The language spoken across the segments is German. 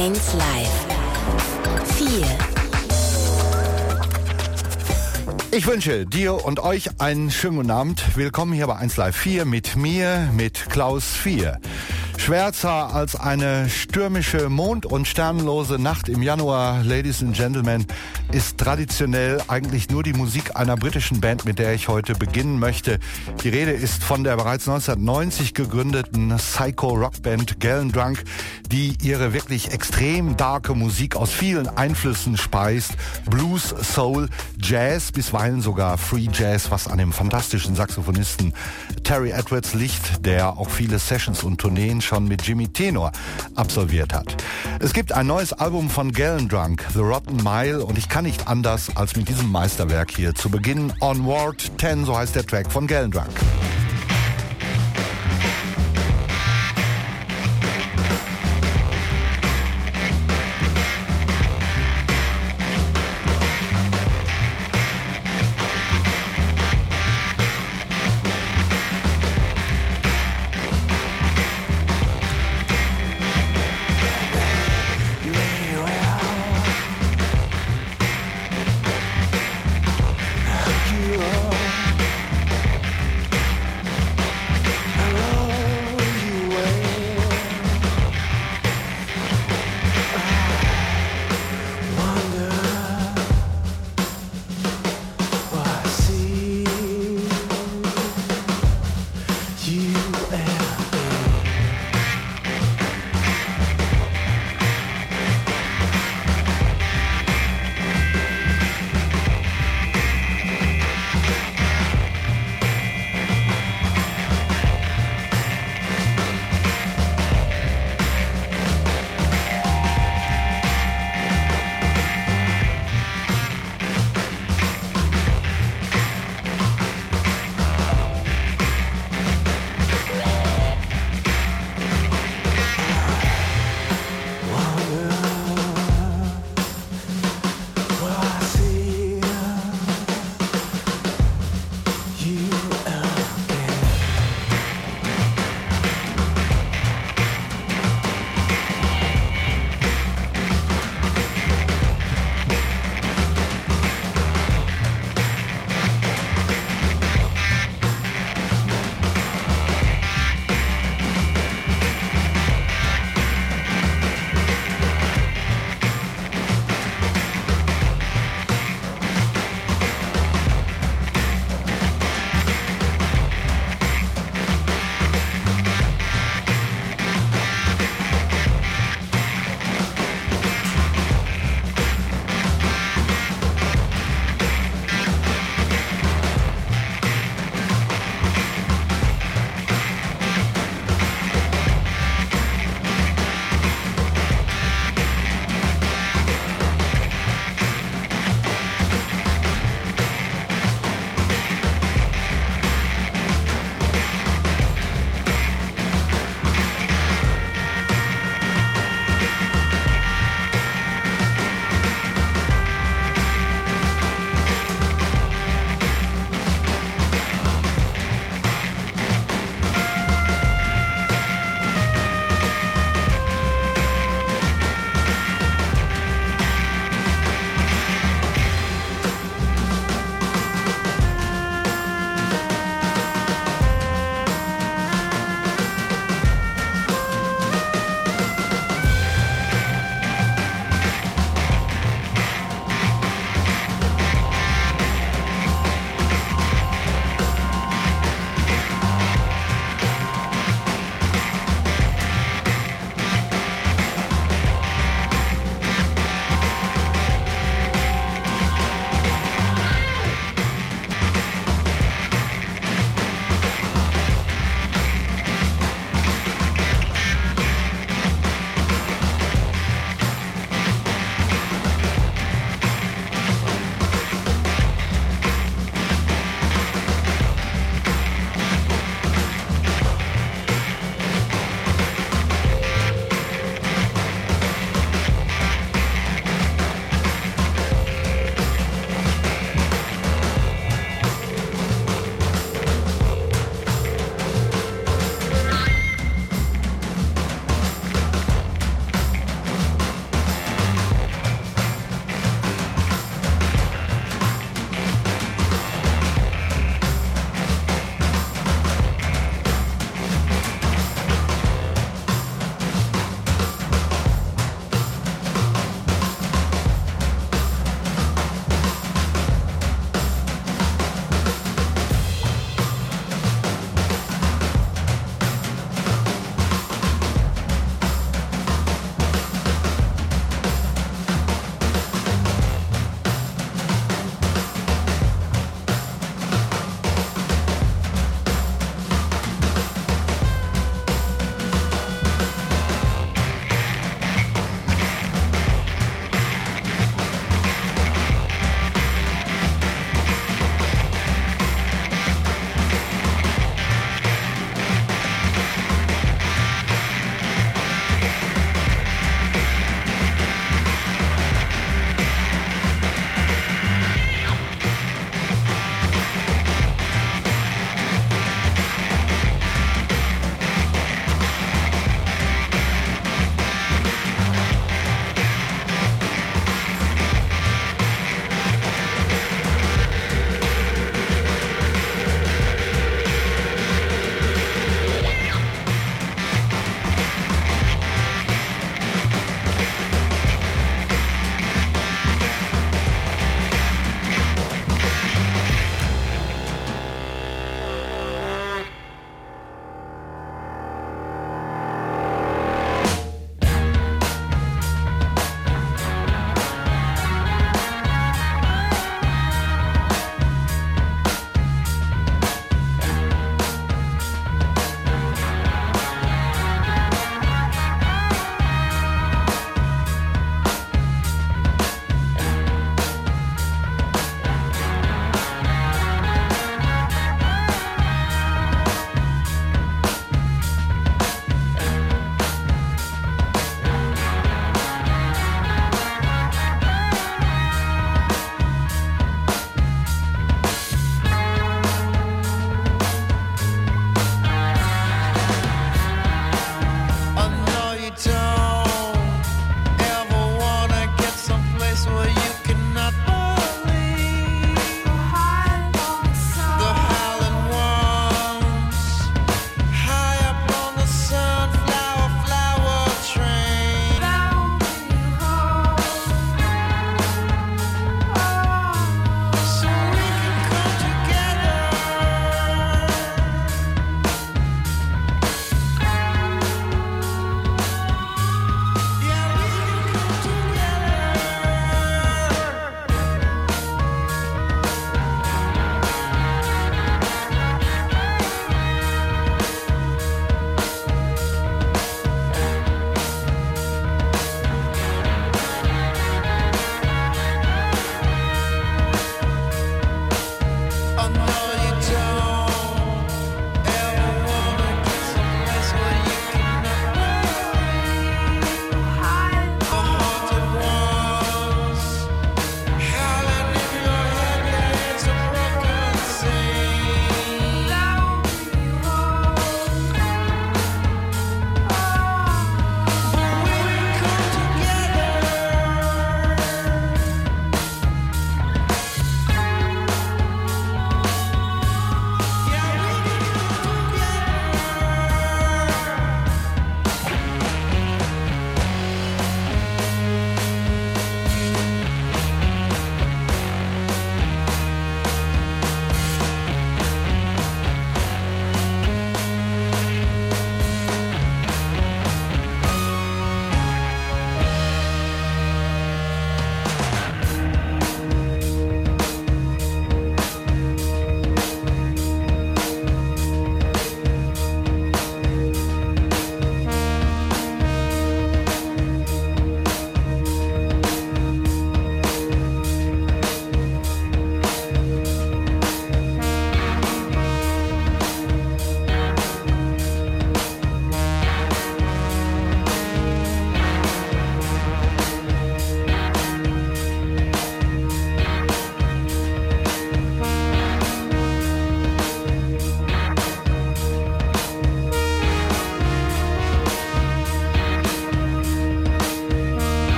1 Live 4. Ich wünsche dir und euch einen schönen guten Abend. Willkommen hier bei 1 Live 4 mit mir, mit Klaus 4. Schwärzer als eine stürmische, mond- und sternenlose Nacht im Januar, Ladies and Gentlemen, ist traditionell eigentlich nur die Musik einer britischen Band, mit der ich heute beginnen möchte. Die Rede ist von der bereits 1990 gegründeten Psycho-Rock-Band Gellendrunk, die ihre wirklich extrem darke Musik aus vielen Einflüssen speist. Blues, Soul, Jazz, bisweilen sogar Free Jazz, was an dem fantastischen Saxophonisten Terry Edwards liegt, der auch viele Sessions und Tourneen schon mit Jimmy Tenor absolviert hat. Es gibt ein neues Album von Gellendrunk, The Rotten Mile, und ich kann nicht anders, als mit diesem Meisterwerk hier zu beginnen. Onward 10, so heißt der Track von Gellendrunk.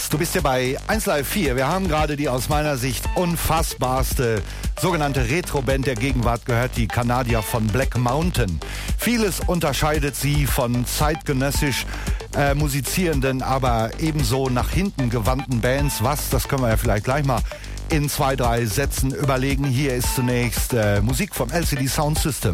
Klaus, du bist ja bei 1 Live 4. Wir haben gerade die aus meiner Sicht unfassbarste sogenannte Retro-Band der Gegenwart gehört, die Kanadier von Black Mountain. Vieles unterscheidet sie von zeitgenössisch musizierenden, aber ebenso nach hinten gewandten Bands. Was, das können wir ja vielleicht gleich mal in 2, 3 Sätzen überlegen. Hier ist zunächst Musik vom LCD Sound System.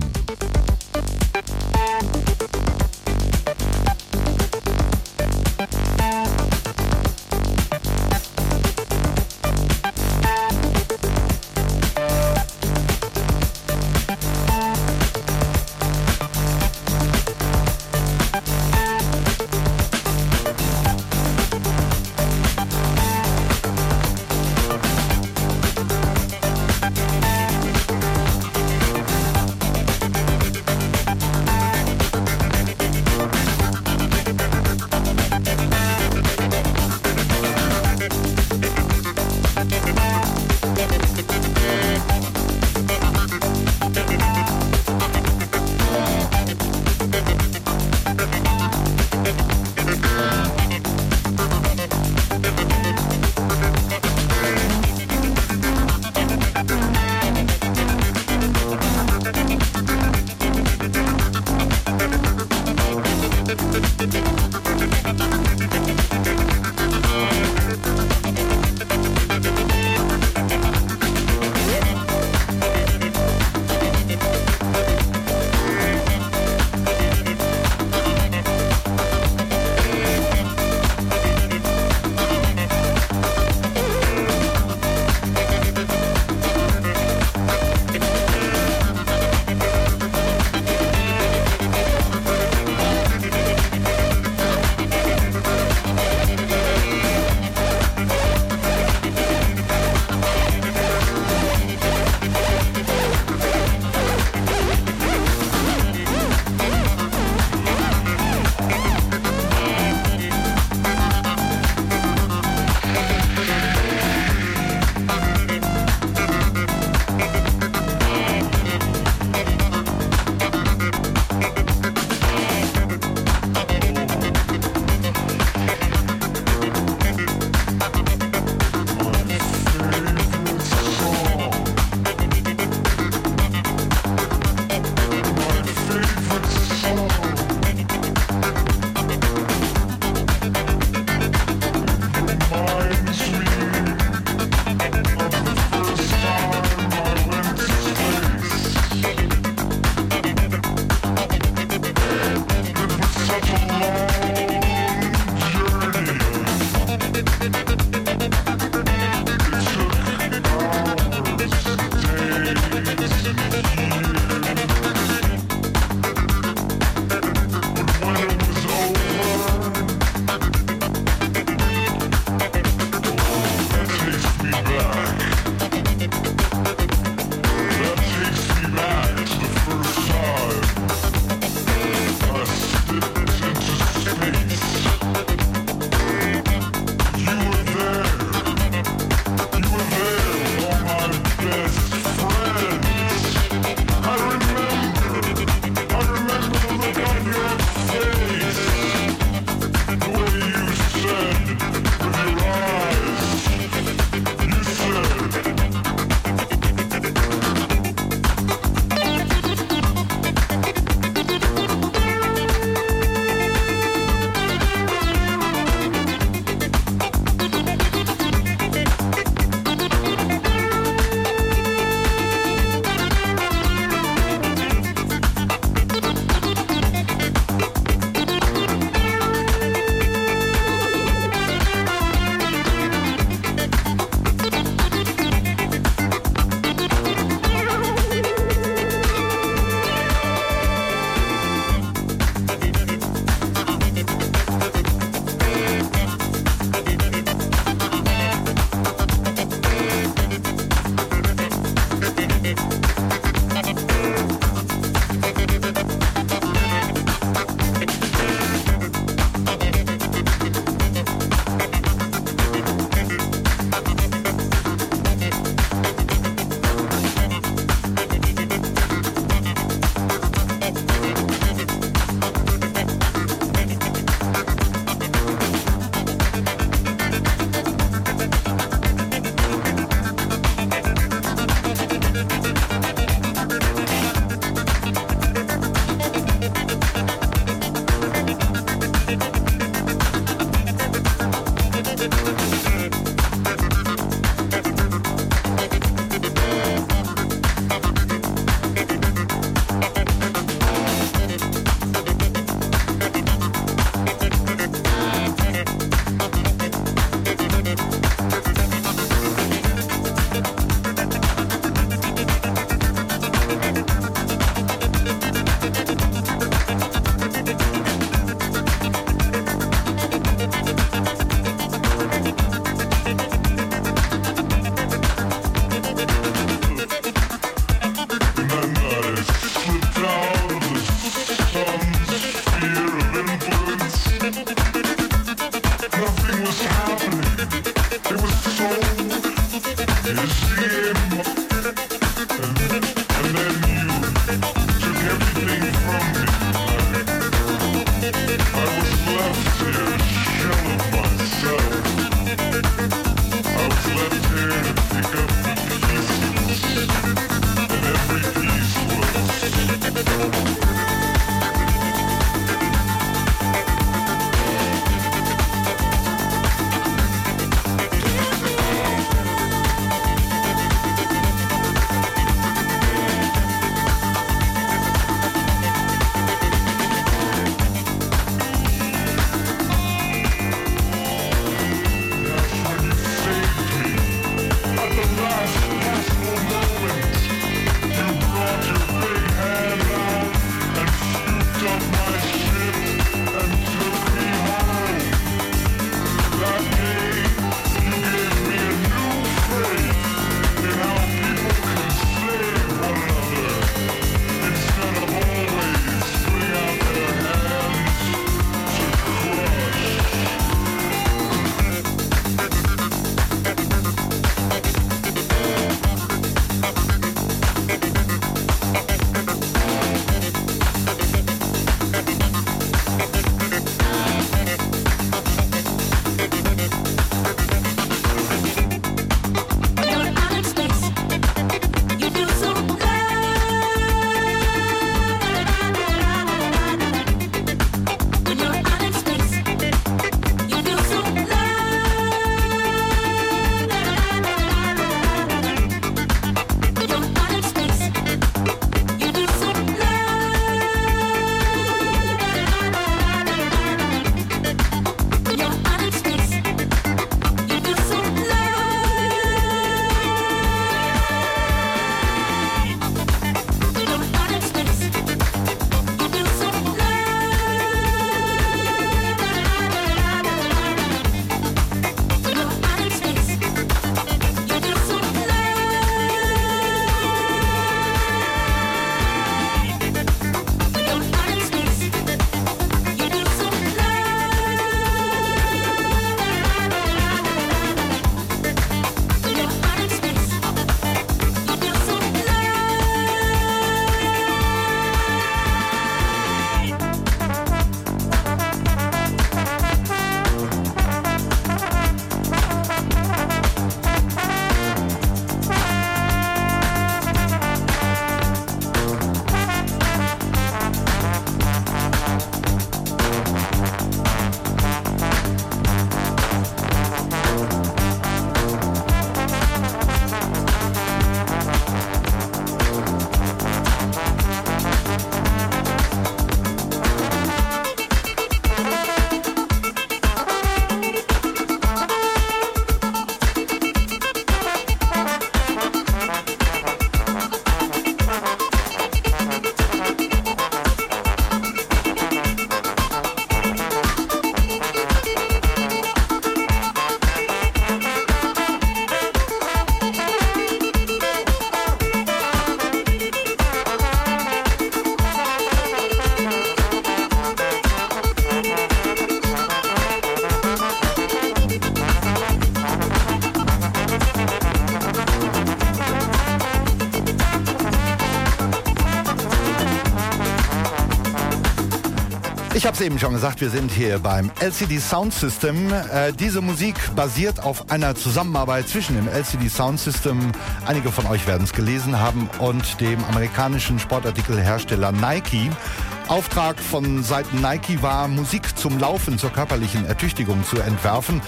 Ich habe es eben schon gesagt, wir sind hier beim LCD Sound System. Diese Musik basiert auf einer Zusammenarbeit zwischen dem LCD Sound System, einige von euch werden es gelesen haben, und dem amerikanischen Sportartikelhersteller Nike. Auftrag von Seiten Nike war, Musik zum Laufen, zur körperlichen Ertüchtigung zu entwerfen.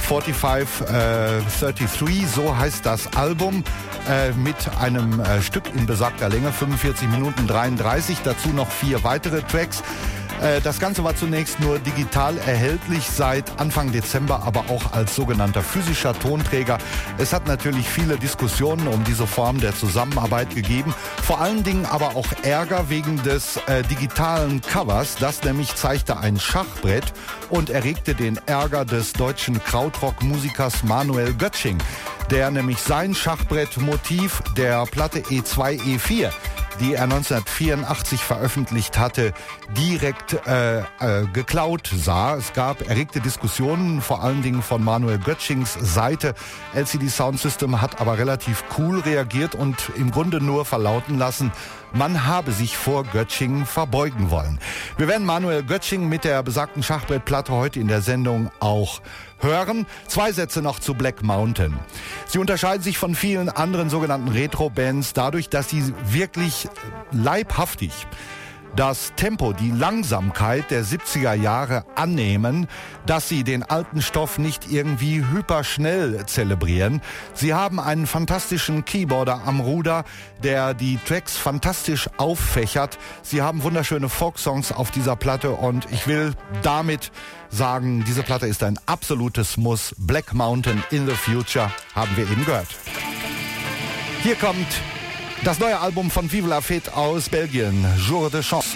4533, so heißt das Album, mit einem Stück in besagter Länge, 45 Minuten 33, dazu noch 4 weitere Tracks. Das Ganze war zunächst nur digital erhältlich, seit Anfang Dezember aber auch als sogenannter physischer Tonträger. Es hat natürlich viele Diskussionen um diese Form der Zusammenarbeit gegeben, vor allen Dingen aber auch Ärger wegen des digitalen Covers. Das nämlich zeigte ein Schachbrett und erregte den Ärger des deutschen Krautrock-Musikers Manuel Göttsching, der nämlich sein Schachbrettmotiv der Platte E2, E4, die er 1984 veröffentlicht hatte, direkt geklaut sah. Es gab erregte Diskussionen, vor allen Dingen von Manuel Göttschings Seite. LCD Sound System hat aber relativ cool reagiert und im Grunde nur verlauten lassen, man habe sich vor Göttsching verbeugen wollen. Wir werden Manuel Göttsching mit der besagten Schachbrettplatte heute in der Sendung auch hören. 2 Sätze noch zu Black Mountain. Sie unterscheiden sich von vielen anderen sogenannten Retro-Bands dadurch, dass sie wirklich leibhaftig das Tempo, die Langsamkeit der 70er Jahre annehmen, dass sie den alten Stoff nicht irgendwie hyperschnell zelebrieren. Sie haben einen fantastischen Keyboarder am Ruder, der die Tracks fantastisch auffächert. Sie haben wunderschöne Folksongs auf dieser Platte und ich will damit sagen, diese Platte ist ein absolutes Muss. Black Mountain in the Future haben wir eben gehört. Hier kommt das neue Album von Vive la Fête aus Belgien, Jour de Chance.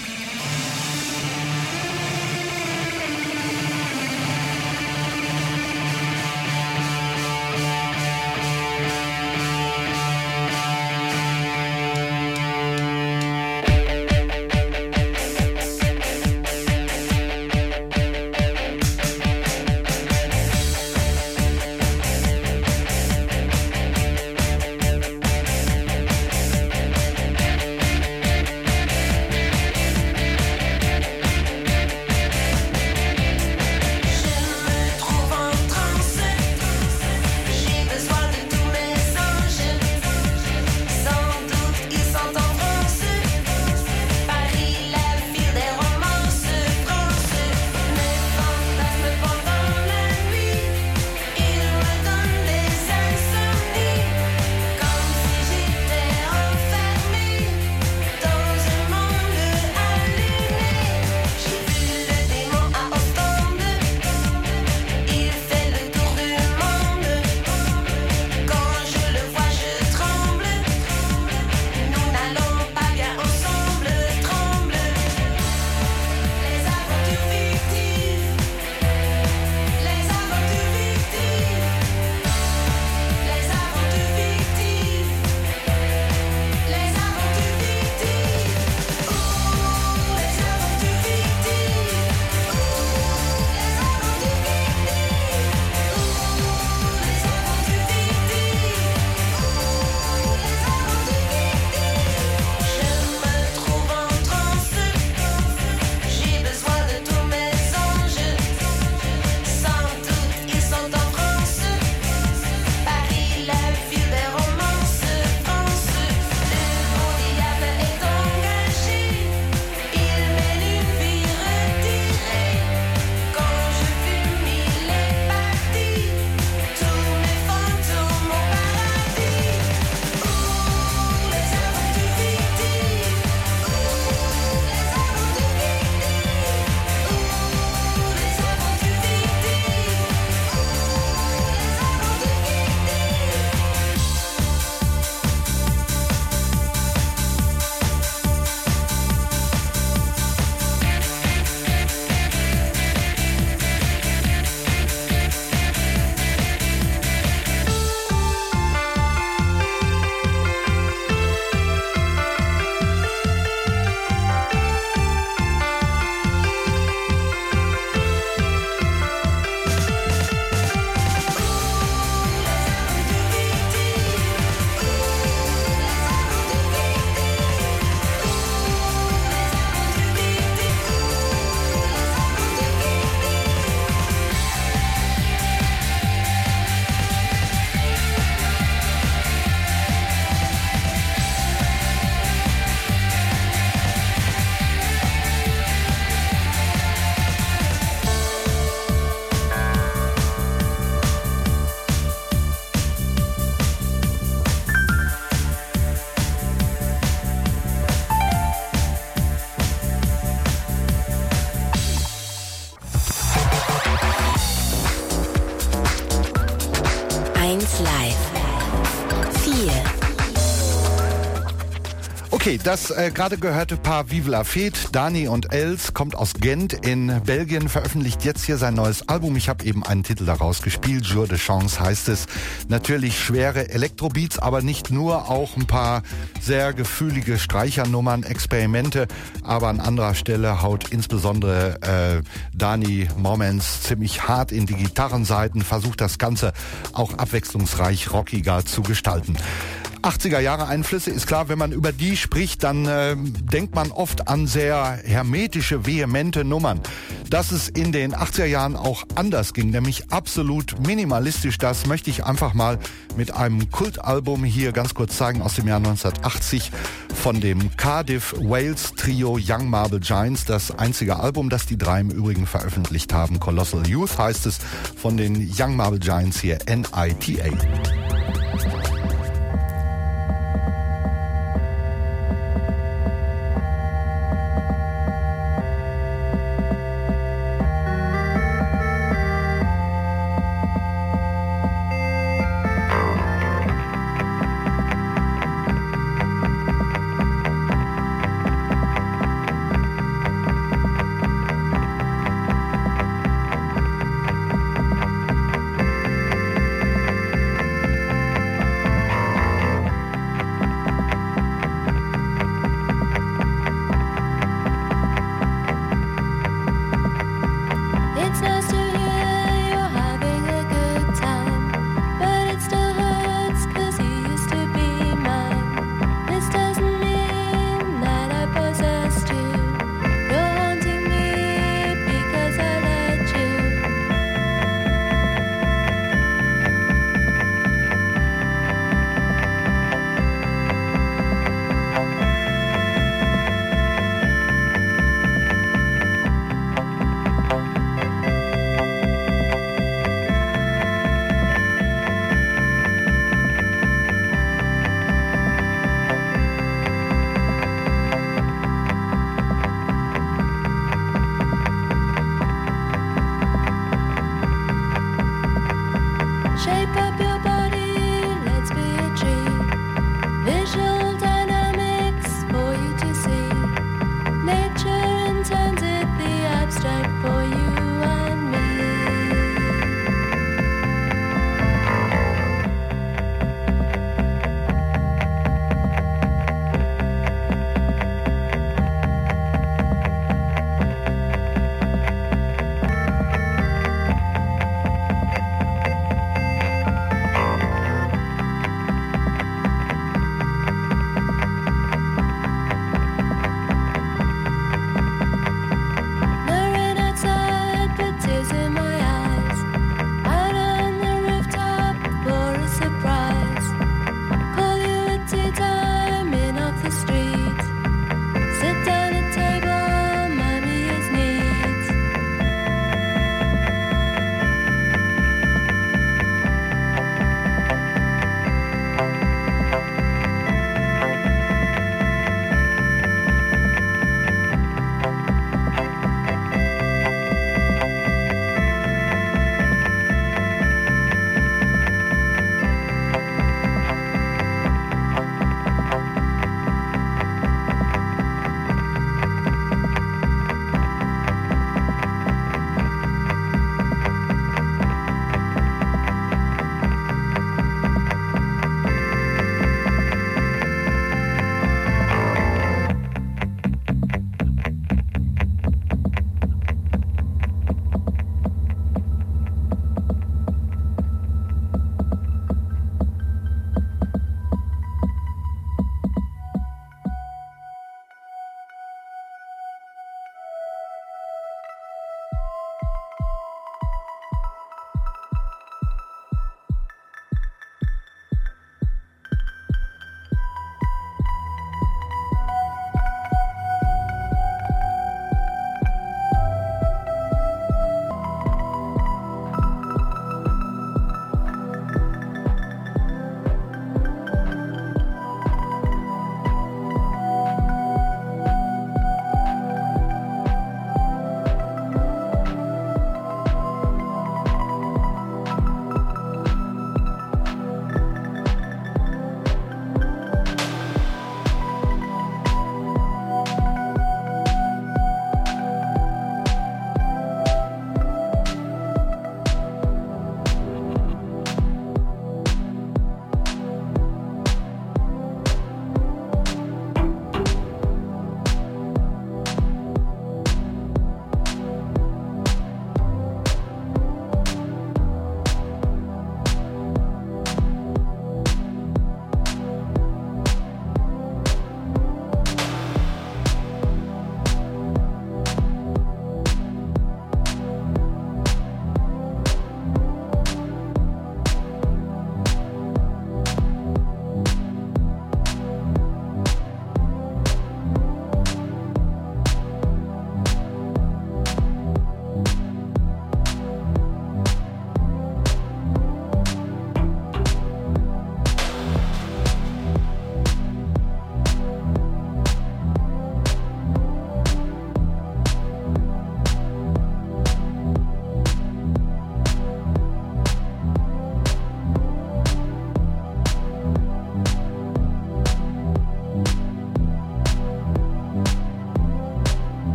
Okay, das gerade gehörte Paar Vive la Fête, Dani und Els, kommt aus Gent in Belgien, veröffentlicht jetzt hier sein neues Album. Ich habe eben einen Titel daraus gespielt, Jour de Chance heißt es. Natürlich schwere Elektrobeats, aber nicht nur, auch ein paar sehr gefühlige Streichernummern, Experimente. Aber an anderer Stelle haut insbesondere Dani Moments ziemlich hart in die Gitarrenseiten, versucht das Ganze auch abwechslungsreich rockiger zu gestalten. 80er Jahre Einflüsse, ist klar, wenn man über die spricht, dann denkt man oft an sehr hermetische, vehemente Nummern. Dass es in den 80er Jahren auch anders ging, nämlich absolut minimalistisch, das möchte ich einfach mal mit einem Kultalbum hier ganz kurz zeigen aus dem Jahr 1980 von dem Cardiff Wales Trio Young Marble Giants, das einzige Album, das die drei im Übrigen veröffentlicht haben. Colossal Youth heißt es von den Young Marble Giants hier, NITA.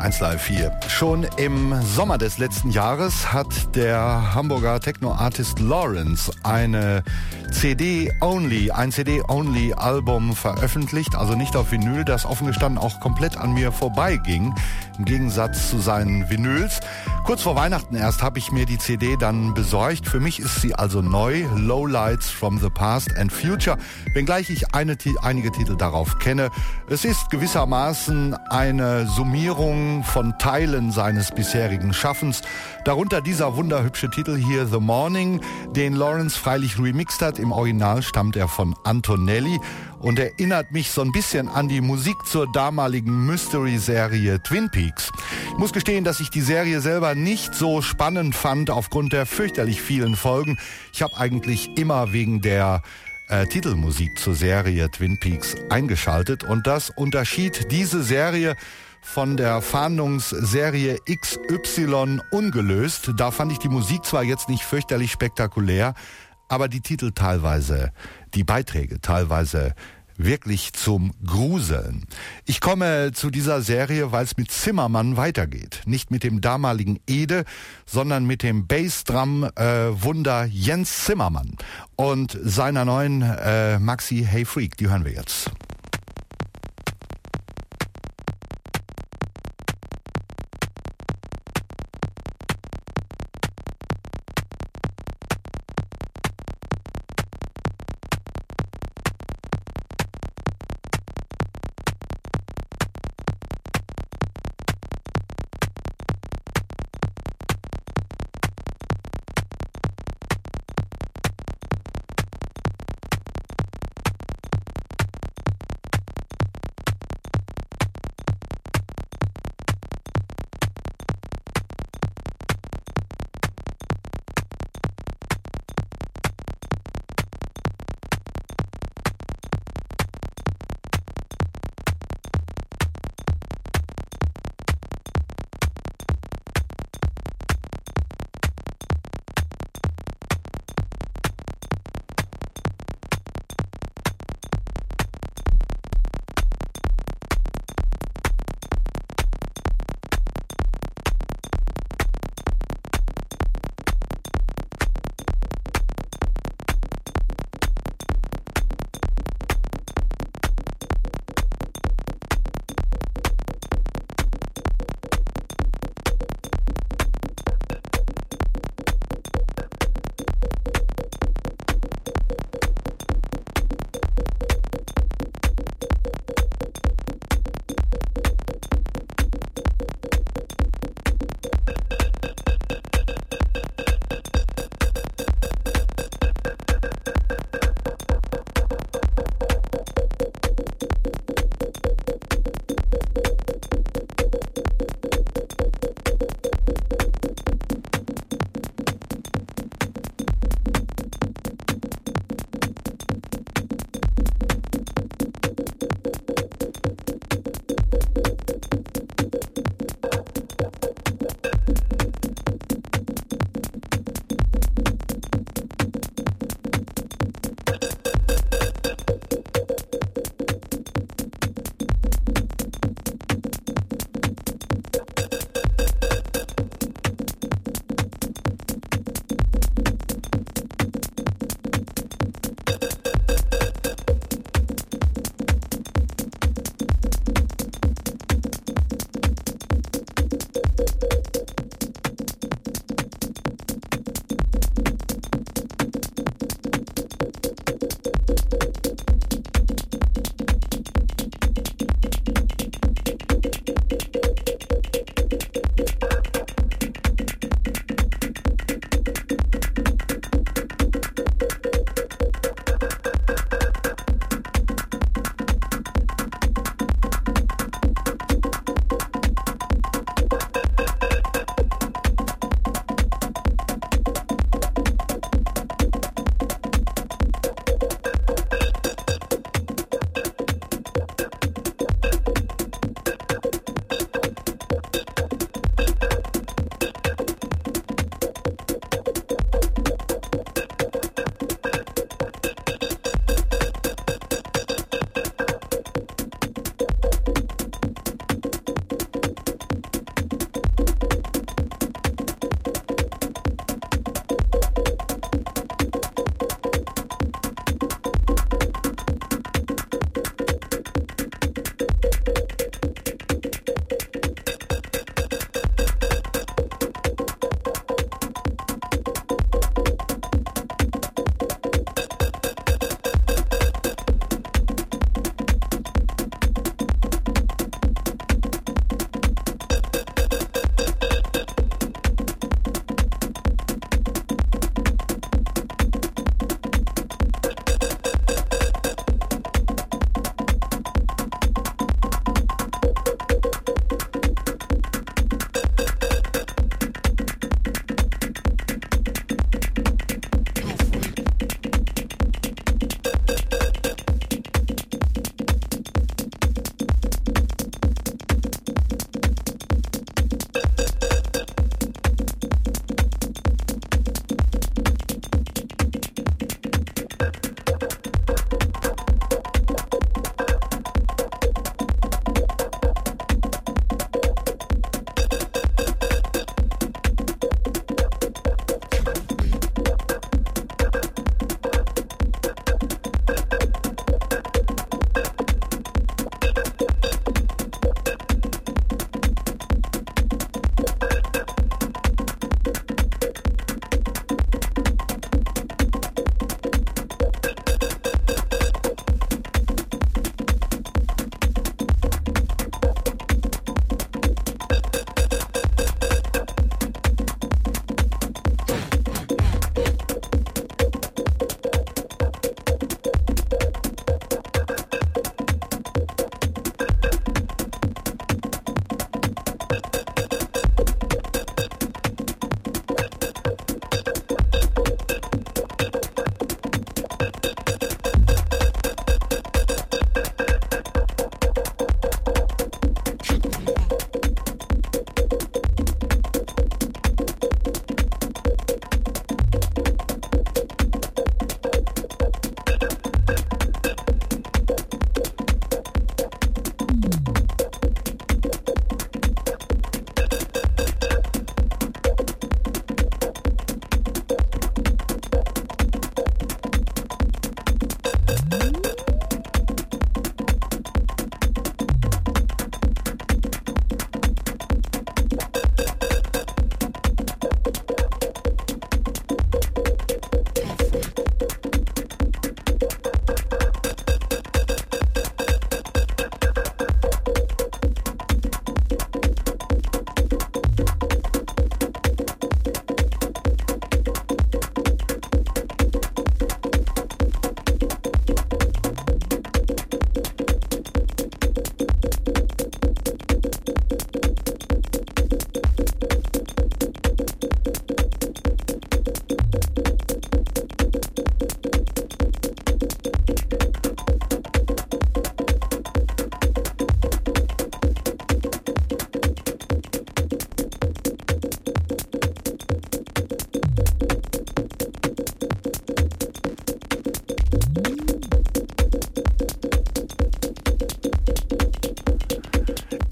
1 Live 4. Schon im Sommer des letzten Jahres hat der Hamburger Techno-Artist Lawrence ein CD-Only-Album veröffentlicht, also nicht auf Vinyl, das offen gestanden auch komplett an mir vorbeiging, im Gegensatz zu seinen Vinyls. Kurz vor Weihnachten erst habe ich mir die CD dann besorgt. Für mich ist sie also neu, Lowlights from the Past and Future, wenngleich ich einige Titel darauf kenne. Es ist gewissermaßen eine Summierung von Teilen seines bisherigen Schaffens, darunter dieser wunderhübsche Titel hier, The Morning, den Lawrence freilich remixed hat. Im Original stammt er von Antonelli und erinnert mich so ein bisschen an die Musik zur damaligen Mystery-Serie Twin Peaks. Ich muss gestehen, dass ich die Serie selber nicht so spannend fand aufgrund der fürchterlich vielen Folgen. Ich habe eigentlich immer wegen der Titelmusik zur Serie Twin Peaks eingeschaltet und das unterschied diese Serie von der Fahndungsserie XY ungelöst. Da fand ich die Musik zwar jetzt nicht fürchterlich spektakulär, aber die Titel teilweise, die Beiträge teilweise wirklich zum Gruseln. Ich komme zu dieser Serie, weil es mit Zimmermann weitergeht. Nicht mit dem damaligen Ede, sondern mit dem Bassdrum-Wunder Jens Zimmermann und seiner neuen Maxi Hey Freak. Die hören wir jetzt.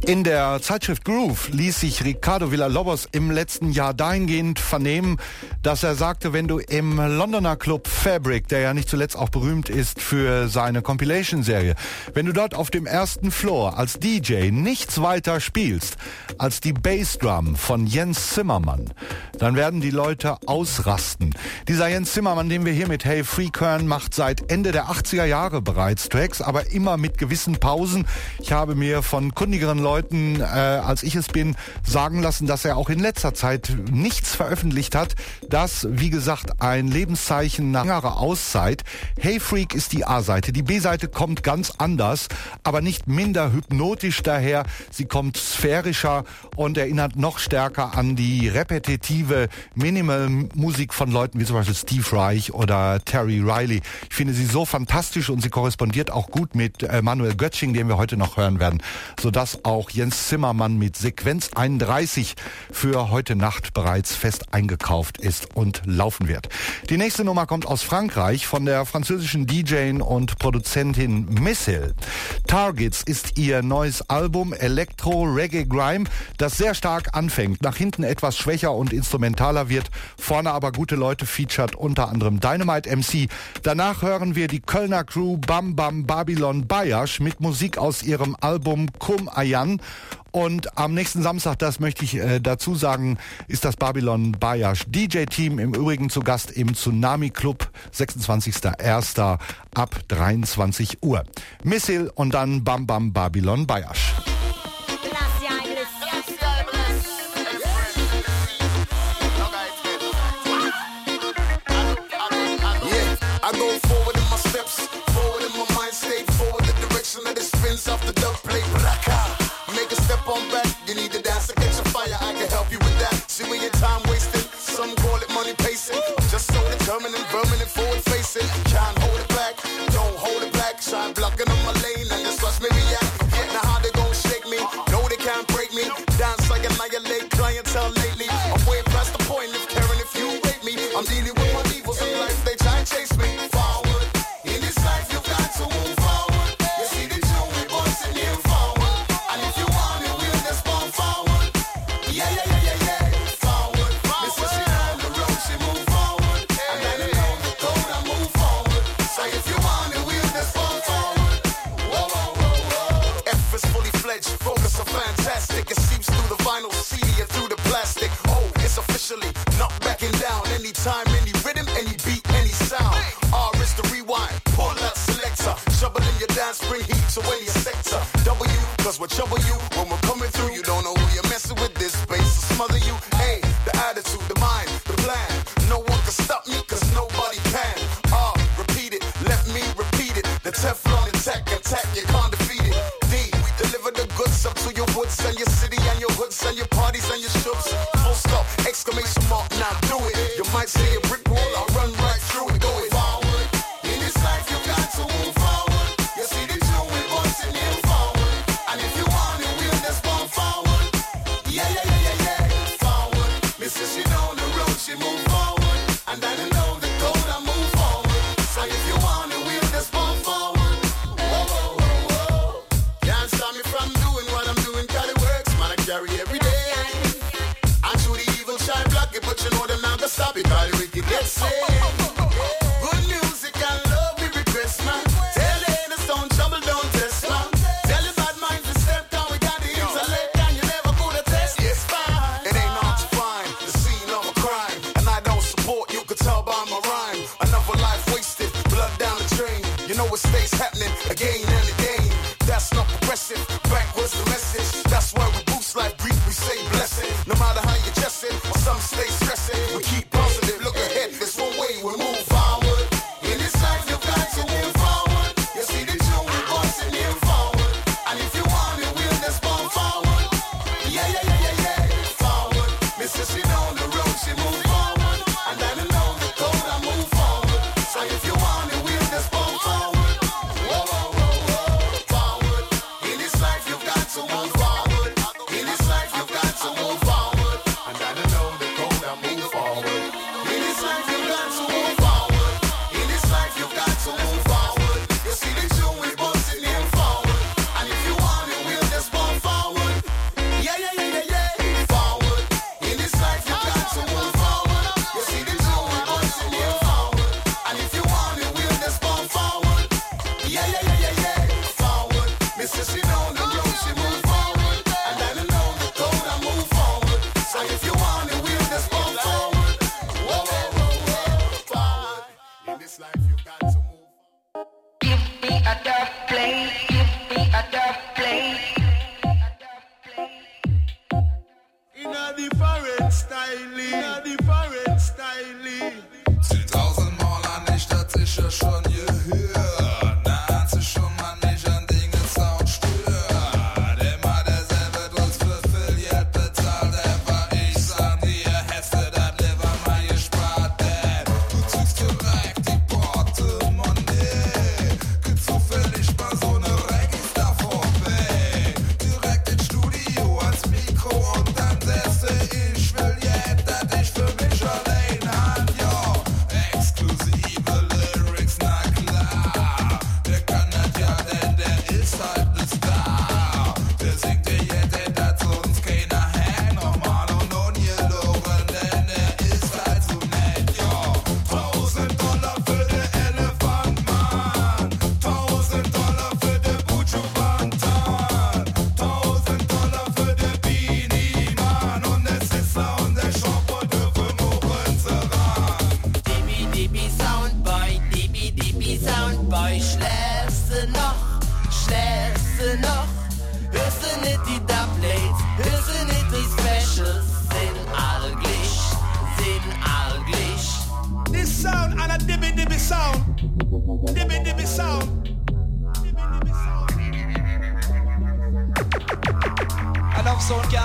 In der Zeitschrift Groove ließ sich Ricardo Villa-Lobos im letzten Jahr dahingehend vernehmen, dass er sagte, wenn du im Londoner Club Fabric, der ja nicht zuletzt auch berühmt ist für seine Compilation-Serie, wenn du dort auf dem ersten Floor als DJ nichts weiter spielst als die Bassdrum von Jens Zimmermann, dann werden die Leute ausrasten. Dieser Jens Zimmermann, den wir hier mit Hey Freak hören, macht seit Ende der 80er Jahre bereits Tracks, aber immer mit gewissen Pausen. Ich habe mir von kundigeren Leuten, als ich es bin, sagen lassen, dass er auch in letzter Zeit nichts veröffentlicht hat. Das, wie gesagt, ein Lebenszeichen nach längerer Auszeit. Hey Freak ist die A-Seite. Die B-Seite kommt ganz anders, aber nicht minder hypnotisch daher. Sie kommt sphärischer und erinnert noch stärker an die repetitive Minimal-Musik von Leuten wie zum Beispiel Steve Reich oder Terry Riley. Ich finde sie so fantastisch und sie korrespondiert auch gut mit Manuel Göttsching, den wir heute noch hören werden, sodass auch Jens Zimmermann mit Sequenz 31 für heute Nacht bereits fest eingekauft ist und laufen wird. Die nächste Nummer kommt aus Frankreich von der französischen DJin und Produzentin Missil. Targets ist ihr neues Album Electro Reggae Grime, das sehr stark anfängt, nach hinten etwas schwächer und instrumentaler wird, vorne aber gute Leute featured, unter anderem Dynamite MC. Danach hören wir die Kölner Crew Bam Bam Babylon Bayash mit Musik aus ihrem Album Kum Ayan. Und am nächsten Samstag, das möchte ich dazu sagen, ist das Babylon Bayash DJ-Team im Übrigen zu Gast im Tsunami Club, 26.01. ab 23 Uhr. Missil und dann Bam Bam Babylon Bayash. I go forward in my steps, forward in my mind state, forward the direction of the spins off the dub plate. Make a step on back, you need to dance to catch a fire, I can help you with that. See when your time wasted, some call it money pacing. Just so determined and vermin and forward facing. Can't hold it back, don't hold it back. Shine blocking on my lane and just watch me react. Now how they gon' shake me, no they can't break me. Dance like annihilate clientele lately. I'm way past the point of caring if you rate me. I'm dealing with my evils in life, they try and chase me. Forward, in this life you've got to move forward. You see the tune we bustin' in forward. And if you want it, we'll just move forward. Yeah, yeah, yeah, yeah, yeah. Forward, Mrs. She on the road, she move forward. And then I know the code, I move forward. So if you want it, we'll just move forward. Whoa, whoa, whoa, whoa. F is fully fledged, focus are fantastic. It seeps through the vinyl CD and through the plastic. Oh, it's officially not backing down. Anytime, any rhythm, any beat, any sound. R is the rewind, pull that selector. Shovel in your dance, bring heat to any sector. W, cause we'll trouble you when we're coming through. You don't know who you're messing with, this space will smother you. Hey, the attitude, the mind, the plan. No one can stop me, cause nobody can. R, repeat it, let me repeat it. The Teflon attack, you can't defeat it. D, we deliver the goods up to your woods and your city and your hoods and your parties and your shooks. Full stop, exclamation mark, now do it. You might see a brick wall, I'll run right through it. Go it forward. In this life you got to move forward. You see the tune we bustin' in forward. And if you want it, we'll just move forward. Yeah, yeah, yeah, yeah, yeah. Forward. Mrs. She know the road, she move forward. And I know the code, I move forward. So if you want it, we'll just move forward. Whoa, whoa, whoa, whoa. Can't stop me from doing what I'm doing, cause it works, man, I carry every day. And through the evil shine block it, but you know them not gonna stop it, cause the wicked get saved. Good music and love we request, man. Tell the haters don't trouble, don't test, man. Tell the bad mind to step down, we got the intellect, and you never put a test. It's fine. It ain't hard to find the scene of a crime, and I don't support, you could tell by my rhyme. Another life wasted, blood down the drain. You know it stays happening again and again. That's not progressive, backwards the message. That's why we boost like Greek, we say blessing. No matter how you dress it, or some stay stressing. We keep positive, look ahead, there's one way we move forward. In this life you got to move forward. You see the tune we bustin' in forward. And if you want it, we'll just move forward. Yeah, yeah, yeah, yeah, yeah. Forward. Mrs. She know the road, she move forward. And I know the code, I move forward. So if you want it, we'll just move forward. Whoa, whoa, whoa, whoa. Forward. In this life you got to move forward. In this life you got to move forward. And I know the code, I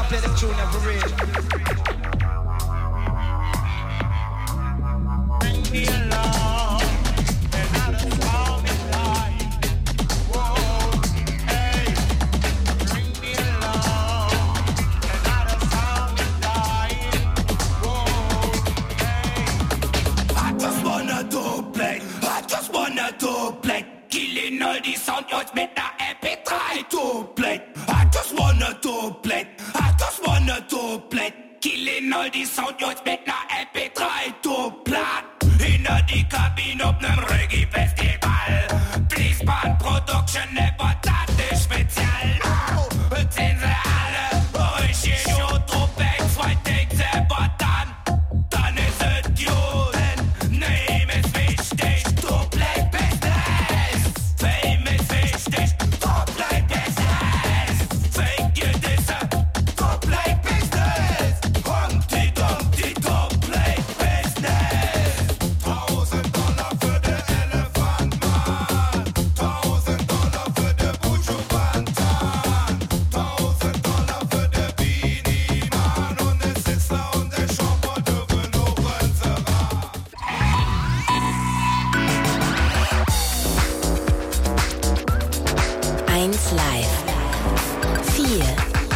I'll play them tune for real. Bring me along, and I don't call me life. Whoa, hey, bring me along, and I don't call me life. Whoa, hey. I just wanna do play, I just wanna do play. Killing all the sound just make the MP3 to play. I just wanna do play, I just wanna do play. Killing all the sound just make the MP3 to play. Inna the cabin of nem Reggae Festival. Please band production never that is spezial. Sehen sie alle, euch hier schon Truppe, zwei Takes selber dann ist es gut. Name ist wichtig, du play business. Fame ist wichtig, du play business. Fake you this, du play business. Humpty Dumpty, du play business. $1,000 für den Elefantmann, $1,000 für den Buju Banton, $1,000 für den Beanie Man und der Sizzler und der Chopper dürfen nur unsere. 1 Live 4.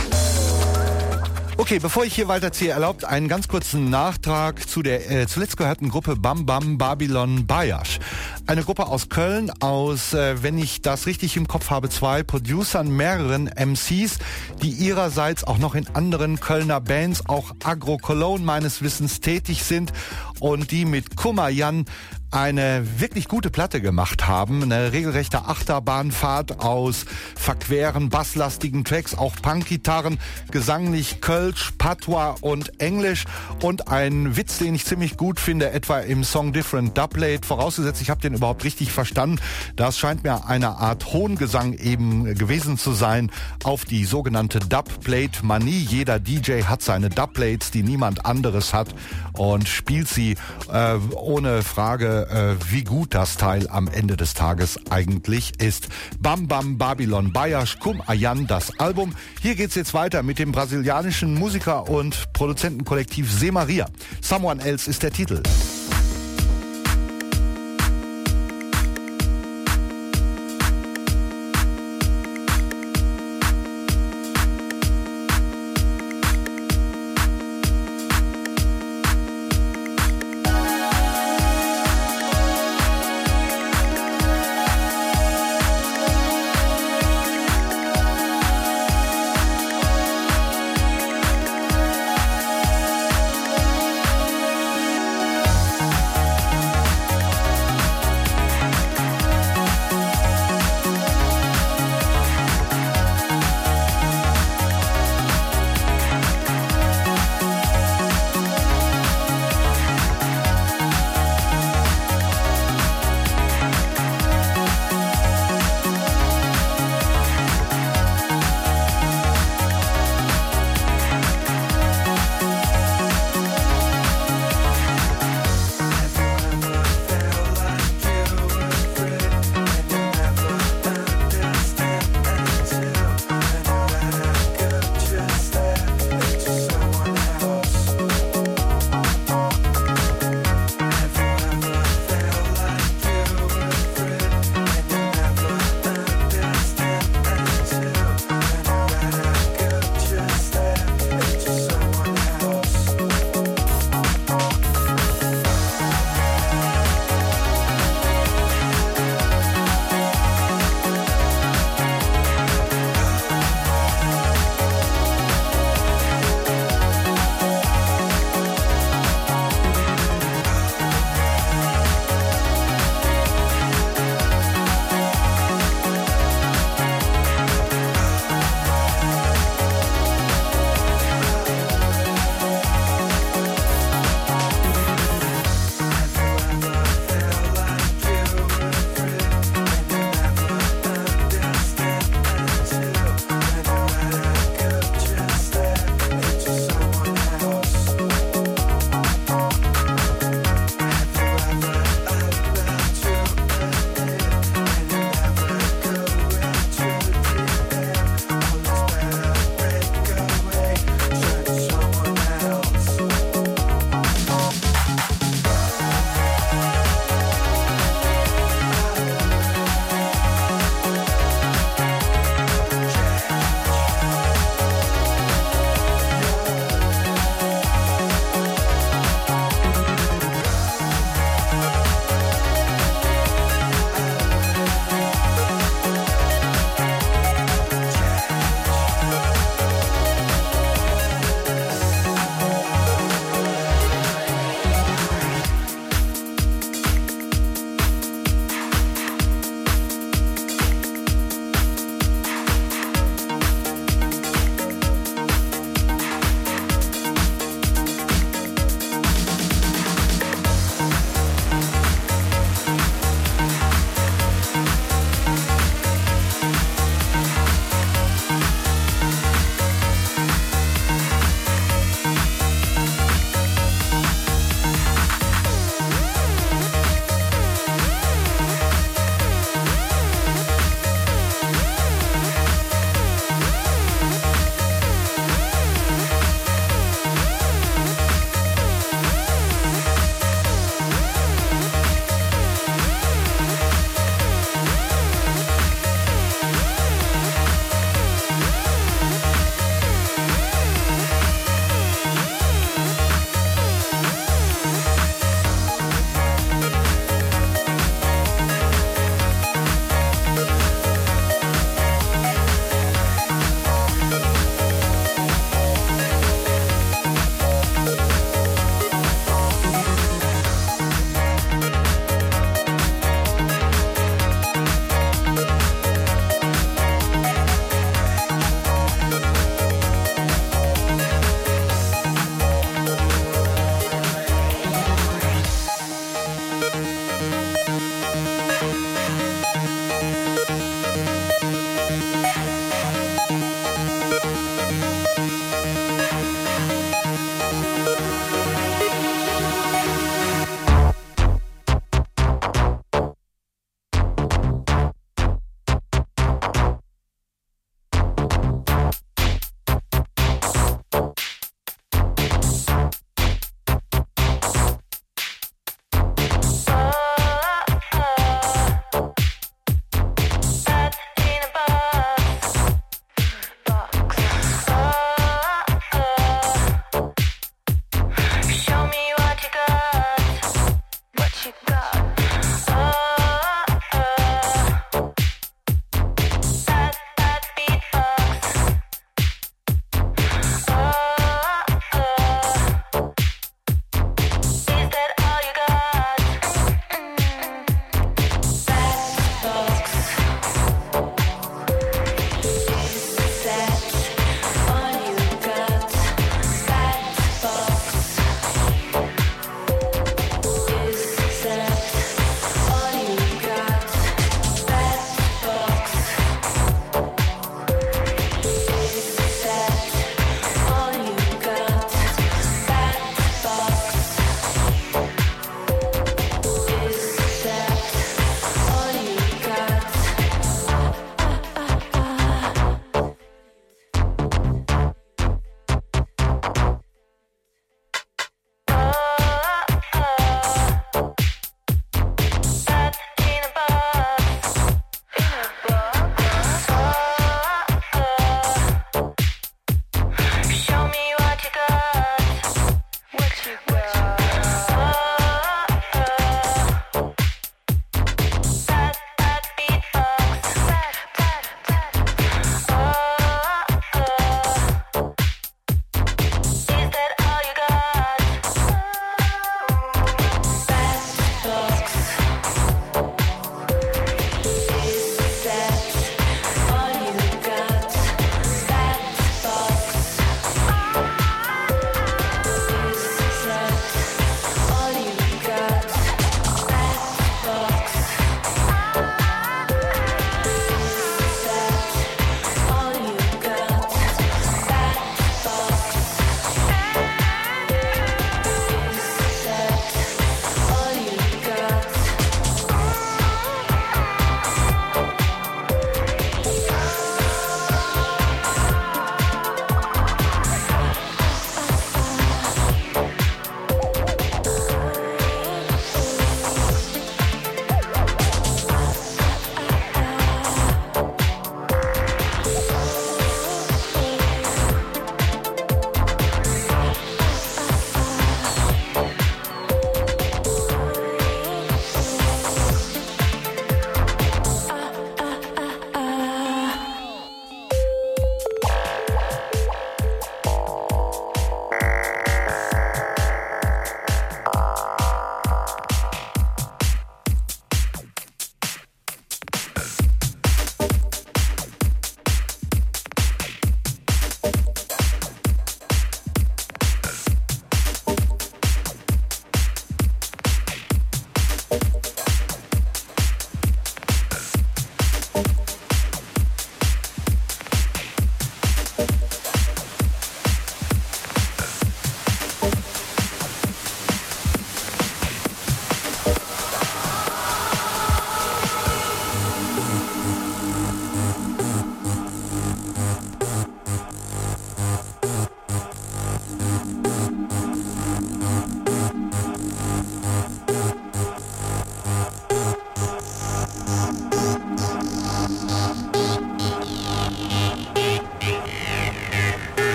Okay, bevor ich hier weiterziehe, erlaubt einen ganz kurzen Nachtrag zu der zuletzt gehörten Gruppe Bam Bam Babylon Bayash. Eine Gruppe aus Köln, aus, wenn ich das richtig im Kopf habe, 2 Producern, mehreren MCs, die ihrerseits auch noch in anderen Kölner Bands, auch Agro Cologne meines Wissens, tätig sind und die mit Kumayan eine wirklich gute Platte gemacht haben. Eine regelrechte Achterbahnfahrt aus verqueren, basslastigen Tracks, auch Punkgitarren, gesanglich Kölsch, Patois und Englisch und ein Witz, den ich ziemlich gut finde, etwa im Song Different Doublate, vorausgesetzt, ich habe den überhaupt richtig verstanden. Das scheint mir eine Art Hohngesang eben gewesen zu sein auf die sogenannte Dubplate-Manie. Jeder DJ hat seine Dubplates, die niemand anderes hat und spielt sie ohne Frage, wie gut das Teil am Ende des Tages eigentlich ist. Bam Bam Babylon Bayash Kumayan, das Album. Hier geht's jetzt weiter mit dem brasilianischen Musiker und Produzentenkollektiv Semaria. Someone Else ist der Titel.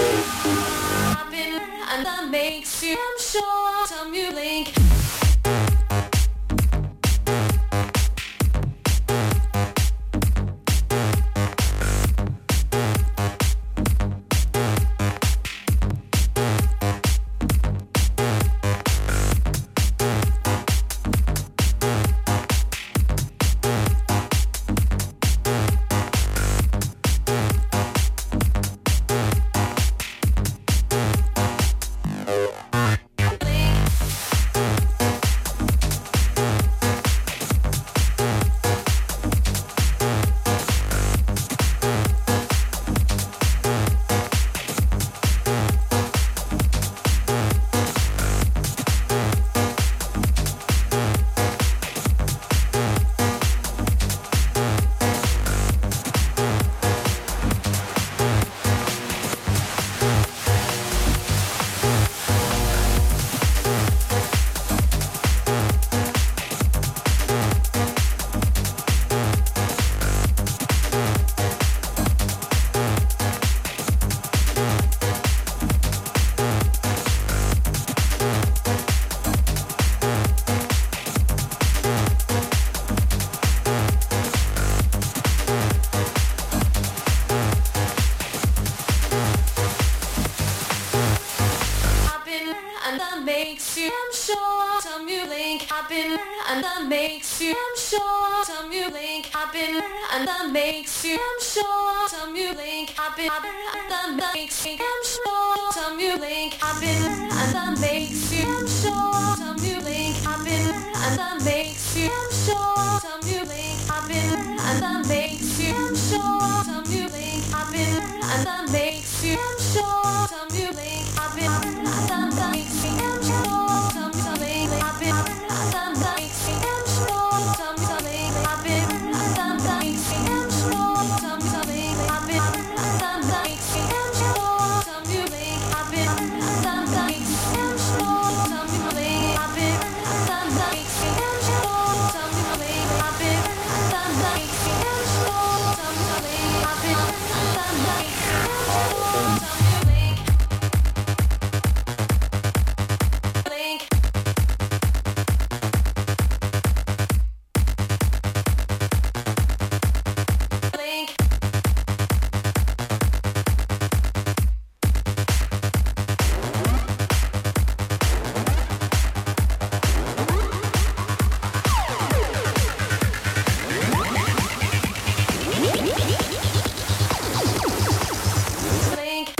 And that makes you, I'm sure, some you link. Makes you, I'm sure, some you link. I've been, and that makes you, I'm sure, some you link. I've been, and that makes you, I'm sure, some you link. I've been, and that makes you, I'm sure, some you link. I've been, and that makes you, I'm sure, some you link. I've been, and that makes you, I'm sure, some you link. I've been, and that makes you, I'm sure, some you link. I've been, and that makes you, I'm sure, some you link. I've been, and that makes you, I'm sure, some something. I've been, and that makes you, I'm sure, some something. I've been, and that makes you, I'm sure, some something. I've been, and that makes you, I'm sure, some you link. I've been, and that makes you, I'm sure, some something. I've been, and that makes you, I'm sure, some something. I've been, and that makes you, I'm sure, some something. I've been, and that makes you, I'm sure, some you link. Link. Link. Link.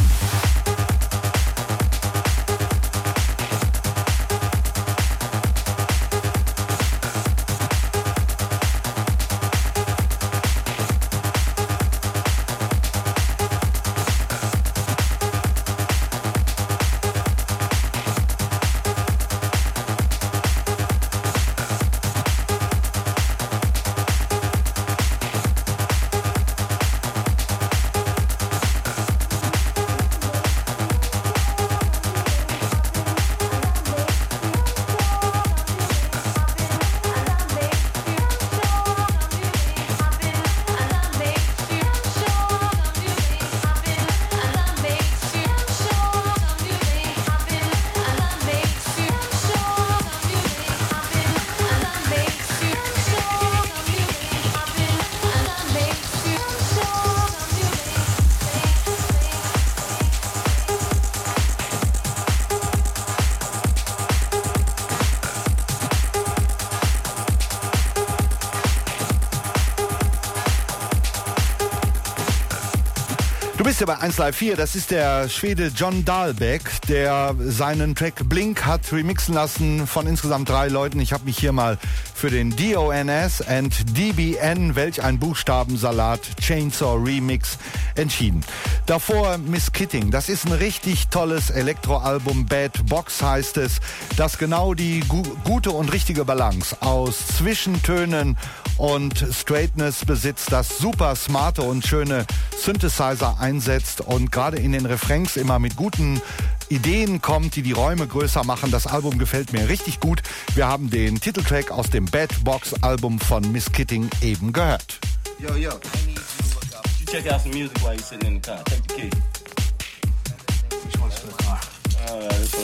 Du bist ja bei 1 Live 4, das ist der Schwede John Dahlbeck, der seinen Track Blink hat remixen lassen von insgesamt 3 Leuten. Ich habe mich hier mal für den DONS and DBN, welch ein Buchstabensalat, Chainsaw Remix entschieden. Davor Miss Kitting, das ist ein richtig tolles Elektroalbum, Bad Box heißt es, das genau die gute und richtige Balance aus Zwischentönen und Straightness besitzt, das super smarte und schöne Synthesizer einsetzt und gerade in den Refrains immer mit guten Ideen kommt, die die Räume größer machen. Das Album gefällt mir richtig gut. Wir haben den Titeltrack aus dem Bad Box Album von Miss Kitting eben gehört. Yo, I need you to check out some music while you're sitting in the car. Take the key.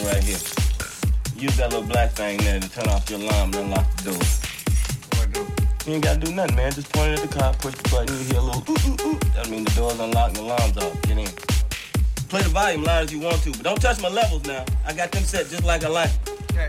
button right here. Use that little black thing there to turn off your alarm and unlock the door. What I do? You ain't gotta do nothing, man. Just point it at the car, push the button, you hear a little ooh, ooh, ooh. That means the door's unlocked and the alarm's off. Get in. Play the volume loud as you want to, but don't touch my levels now. I got them set just like I like. Okay.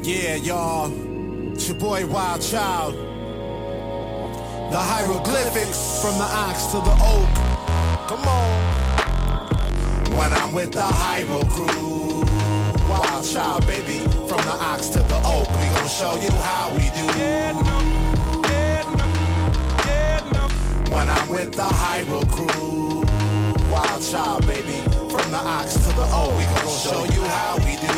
Yeah, y'all. It's your boy Wild Child. The hieroglyphics from the ox to the oak. Come on. When I'm with the Hyro crew. Wild Child, baby. From the ox to the oak. We gon' show you how we do. When I'm with the Hyro crew. Wild Child, baby. From the ox to the oak. We gon' show you how we do.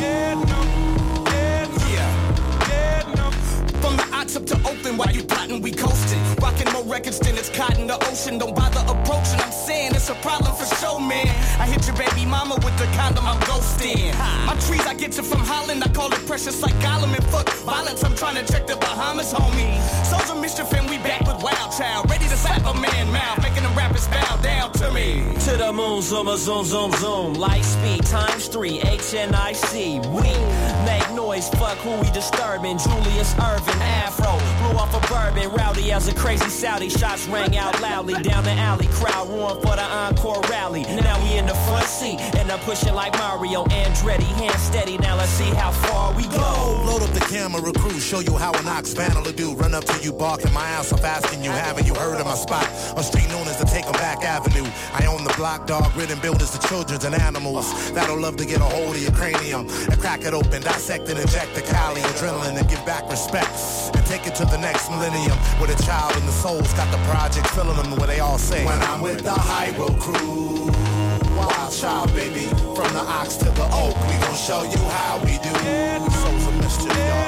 From the ox up to Oakland, while you plotting, we coasting. Rocking more records than it's caught in the ocean. Don't bother approaching, I'm saying it's a problem for show, man. I hit your baby mama with the condom, I'm ghosting. My trees, I get you from Holland, I call it precious like Gollum. And fuck violence, I'm trying to check the Bahamas, homie. Souls of mischief and we back with Wild Child. Ready to slap a man mouth, making them rappers bow down to me. To the moon, zoom, zoom, zoom, zoom. Light speed, times 3, HNIC. We make noise, fuck who we disturbing. Julius Irvin, Afro, blew off a bourbon. Rowdy as a crazy Saudi, shots rang out loudly. Down the alley, crowd roaring for the encore rally. Now we in the front seat, and I'm pushing like Mario Andretti. Hand steady, now let's see how far we go. Load up the camera crew, show you how an ox vandal do. Run up to you, barking my ass off, asking you, haven't you heard of my spot? A street known as the Take 'em Back Avenue. I own the block, dog, ridden builders to children and animals that'll love to get a hold of your cranium and crack it open, dissect and inject the Cali adrenaline and give back respect and take it to the next millennium with a child and the soul's got the project filling them where they all say. When I'm with the Hyro crew, Wild Child, baby, from the ox to the oak, we gon' show you how we do. Souls of mischief, y'all.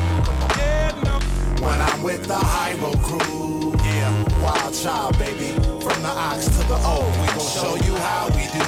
When I'm with the Hyro crew, yeah, Wild Child, baby, from the ox to the oak, we gon' show you how we do.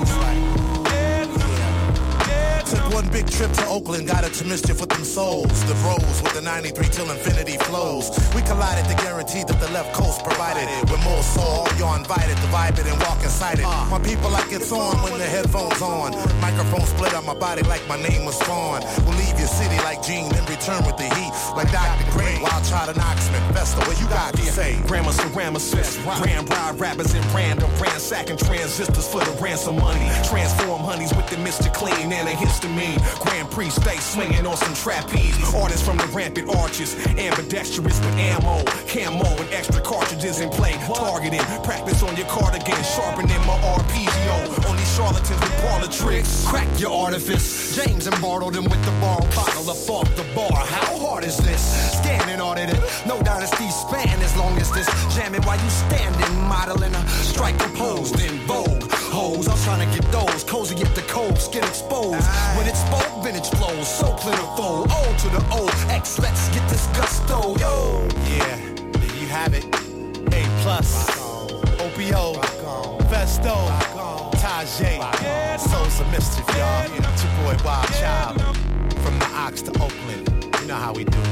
Took one big trip to Oakland, got it to mischief with them souls. The bros with the 93 till infinity flows. We collided to guarantee that the left coast provided with more soul. Y'all invited to vibe it and walk inside it. My people like it's on when the headphones on. Microphone split on my body like my name was Spawn. We'll leave your city like Gene and return with the heat like Dr. Gray. Wild Child and Oxman, Vesta, what you got to say? Grammar ceramics, brand bride rappers and random ransacking transistors for the ransom money. Transform honeys with the Mr. Clean and a histamine. Grand Prix stay swinging on some trapeze. Artists from the rampant arches, ambidextrous with ammo, camo and extra cartridges in play. Targeting, practice on your cardigan, sharpening my arpeggio. On these charlatans with parlor tricks. Crack your artifice. James embargoed them with the bar bottle up off the bar. How hard is this? Scanning audited, no dynasty span as long as this. Jamming while you standing, modeling a strike a pose, then vogue. Hoes, I'm trying to get those cozy at the cold, skin exposed. When it's spoke, vintage flows, so plentiful. O to the O, X, let's get this gusto, yo. Yeah, there you have it. A plus, OPO, Festo, Tajay, Souls of Mischief, y'all. It's your boy Wild Child, from the Ox to Oakland. You know how we do.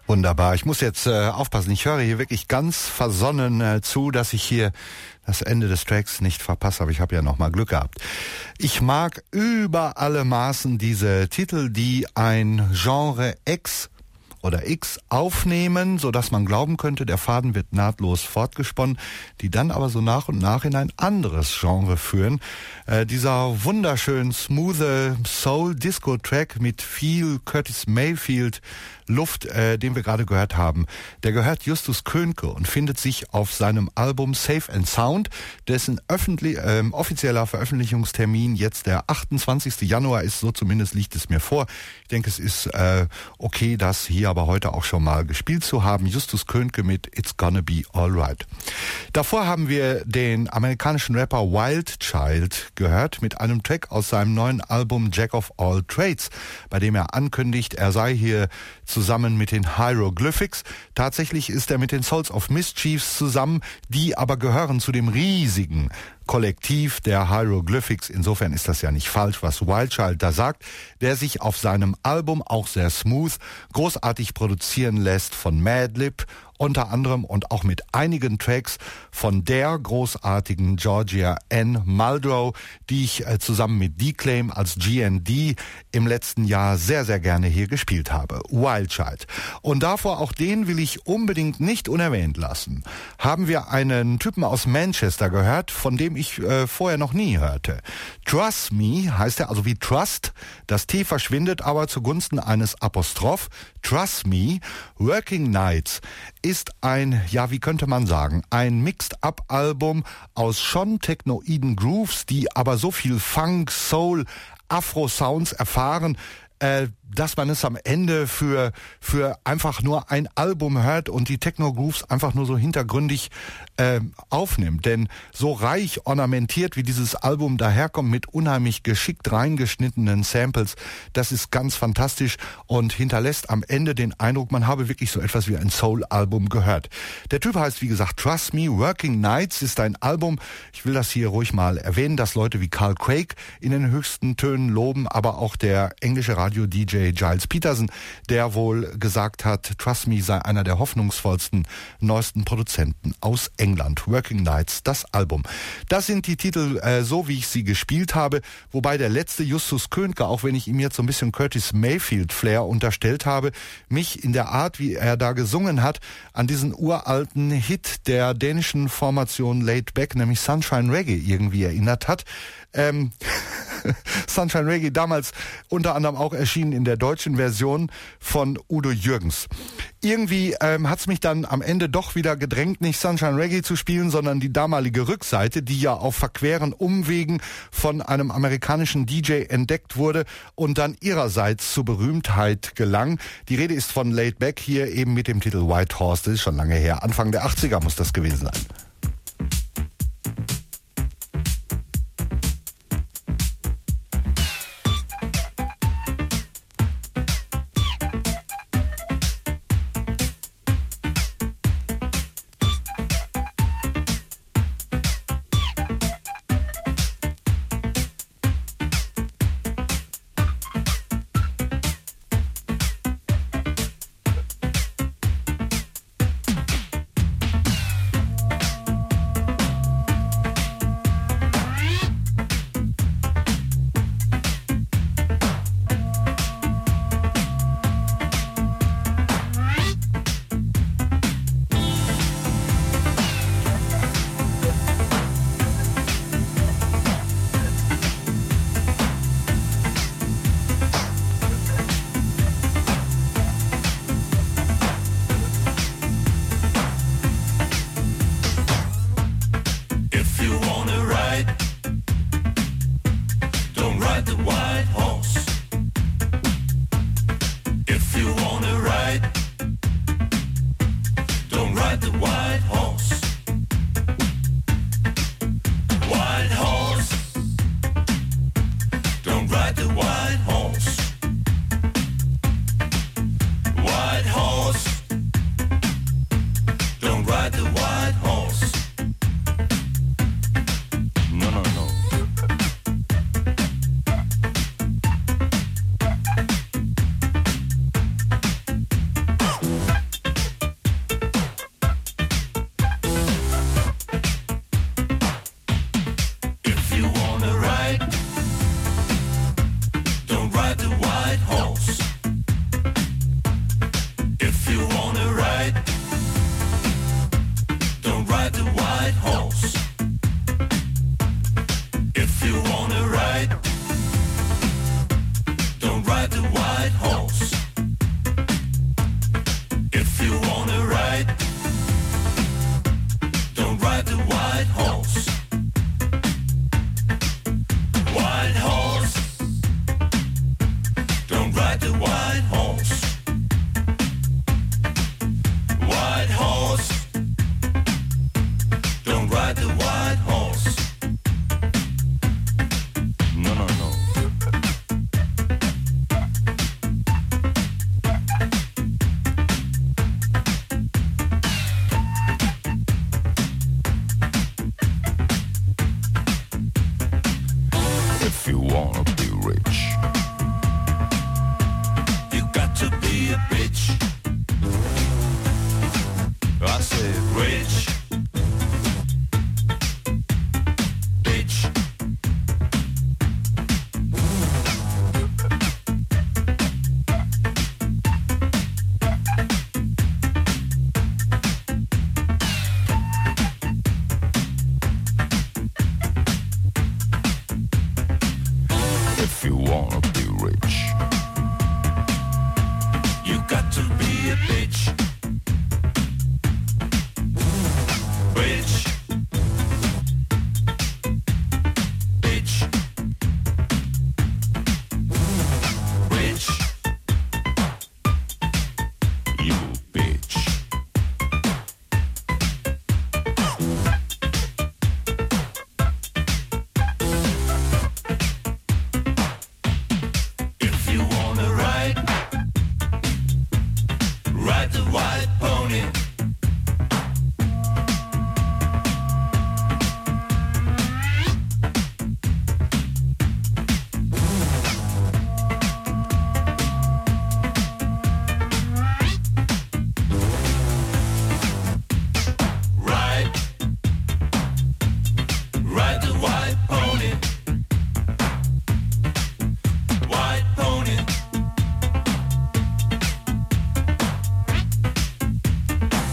Wunderbar. Ich muss jetzt aufpassen. Ich höre hier wirklich ganz versonnen zu, dass ich hier das Ende des Tracks nicht verpasse. Aber ich habe ja noch mal Glück gehabt. Ich mag über alle Maßen diese Titel, die ein Genre X aufnehmen, so dass man glauben könnte, der Faden wird nahtlos fortgesponnen, die dann aber so nach und nach in ein anderes Genre führen. Dieser wunderschön smooth Soul-Disco-Track mit viel Curtis Mayfield Luft, den wir gerade gehört haben, der gehört Justus Könke und findet sich auf seinem Album Safe and Sound, dessen offizieller Veröffentlichungstermin jetzt der 28. Januar ist, so zumindest liegt es mir vor. Ich denke, es ist okay, das hier aber heute auch schon mal gespielt zu haben. Justus Könke mit It's Gonna Be Alright. Davor haben wir den amerikanischen Rapper Wild Child gehört mit einem Track aus seinem neuen Album Jack of All Trades, bei dem er ankündigt, er sei hier zusammen mit den Hieroglyphics. Tatsächlich ist er mit den Souls of Mischiefs zusammen, die aber gehören zu dem riesigen Kollektiv der Hieroglyphics. Insofern ist das ja nicht falsch, was Wild Child da sagt, der sich auf seinem Album auch sehr smooth, großartig produzieren lässt von Madlib, unter anderem und auch mit einigen Tracks von der großartigen Georgia Ann Muldrow, die ich zusammen mit D-Claim als GND im letzten Jahr sehr, sehr gerne hier gespielt habe. Wild Child. Und davor, auch den will ich unbedingt nicht unerwähnt lassen, haben wir einen Typen aus Manchester gehört, von dem ich vorher noch nie hörte. Trust Me heißt er, also wie Trust. Das T verschwindet aber zugunsten eines Apostroph. Trust Me. Working Nights ist ein, ja, wie könnte man sagen, ein Mixed-Up-Album aus schon technoiden Grooves, die aber so viel Funk, Soul, Afro-Sounds erfahren, dass man es am Ende für einfach nur ein Album hört und die Techno-Grooves einfach nur so hintergründig aufnimmt. Denn so reich ornamentiert, wie dieses Album daherkommt, mit unheimlich geschickt reingeschnittenen Samples, das ist ganz fantastisch und hinterlässt am Ende den Eindruck, man habe wirklich so etwas wie ein Soul-Album gehört. Der Typ heißt, wie gesagt, Trust Me. Working Nights ist ein Album, ich will das hier ruhig mal erwähnen, dass Leute wie Carl Craig in den höchsten Tönen loben, aber auch der englische Radio-DJ Giles Peterson, der wohl gesagt hat, Trust Me sei einer der hoffnungsvollsten, neuesten Produzenten aus England. Working Nights, das Album. Das sind die Titel, so wie ich sie gespielt habe, wobei der letzte Justus Könke, auch wenn ich ihm jetzt so ein bisschen Curtis Mayfield Flair unterstellt habe, mich in der Art, wie er da gesungen hat, an diesen uralten Hit der dänischen Formation Laid Back, nämlich Sunshine Reggae, irgendwie erinnert hat. Sunshine Reggae, damals unter anderem auch erschienen in der deutschen Version von Udo Jürgens. Irgendwie hat's mich dann am Ende doch wieder gedrängt, nicht Sunshine Reggae zu spielen, sondern die damalige Rückseite, die ja auf verqueren Umwegen von einem amerikanischen DJ entdeckt wurde und dann ihrerseits zur Berühmtheit gelang. Die Rede ist von Laid Back, hier eben mit dem Titel White Horse, das ist schon lange her, Anfang der 80er muss das gewesen sein. white pony. Ride the white pony. White pony.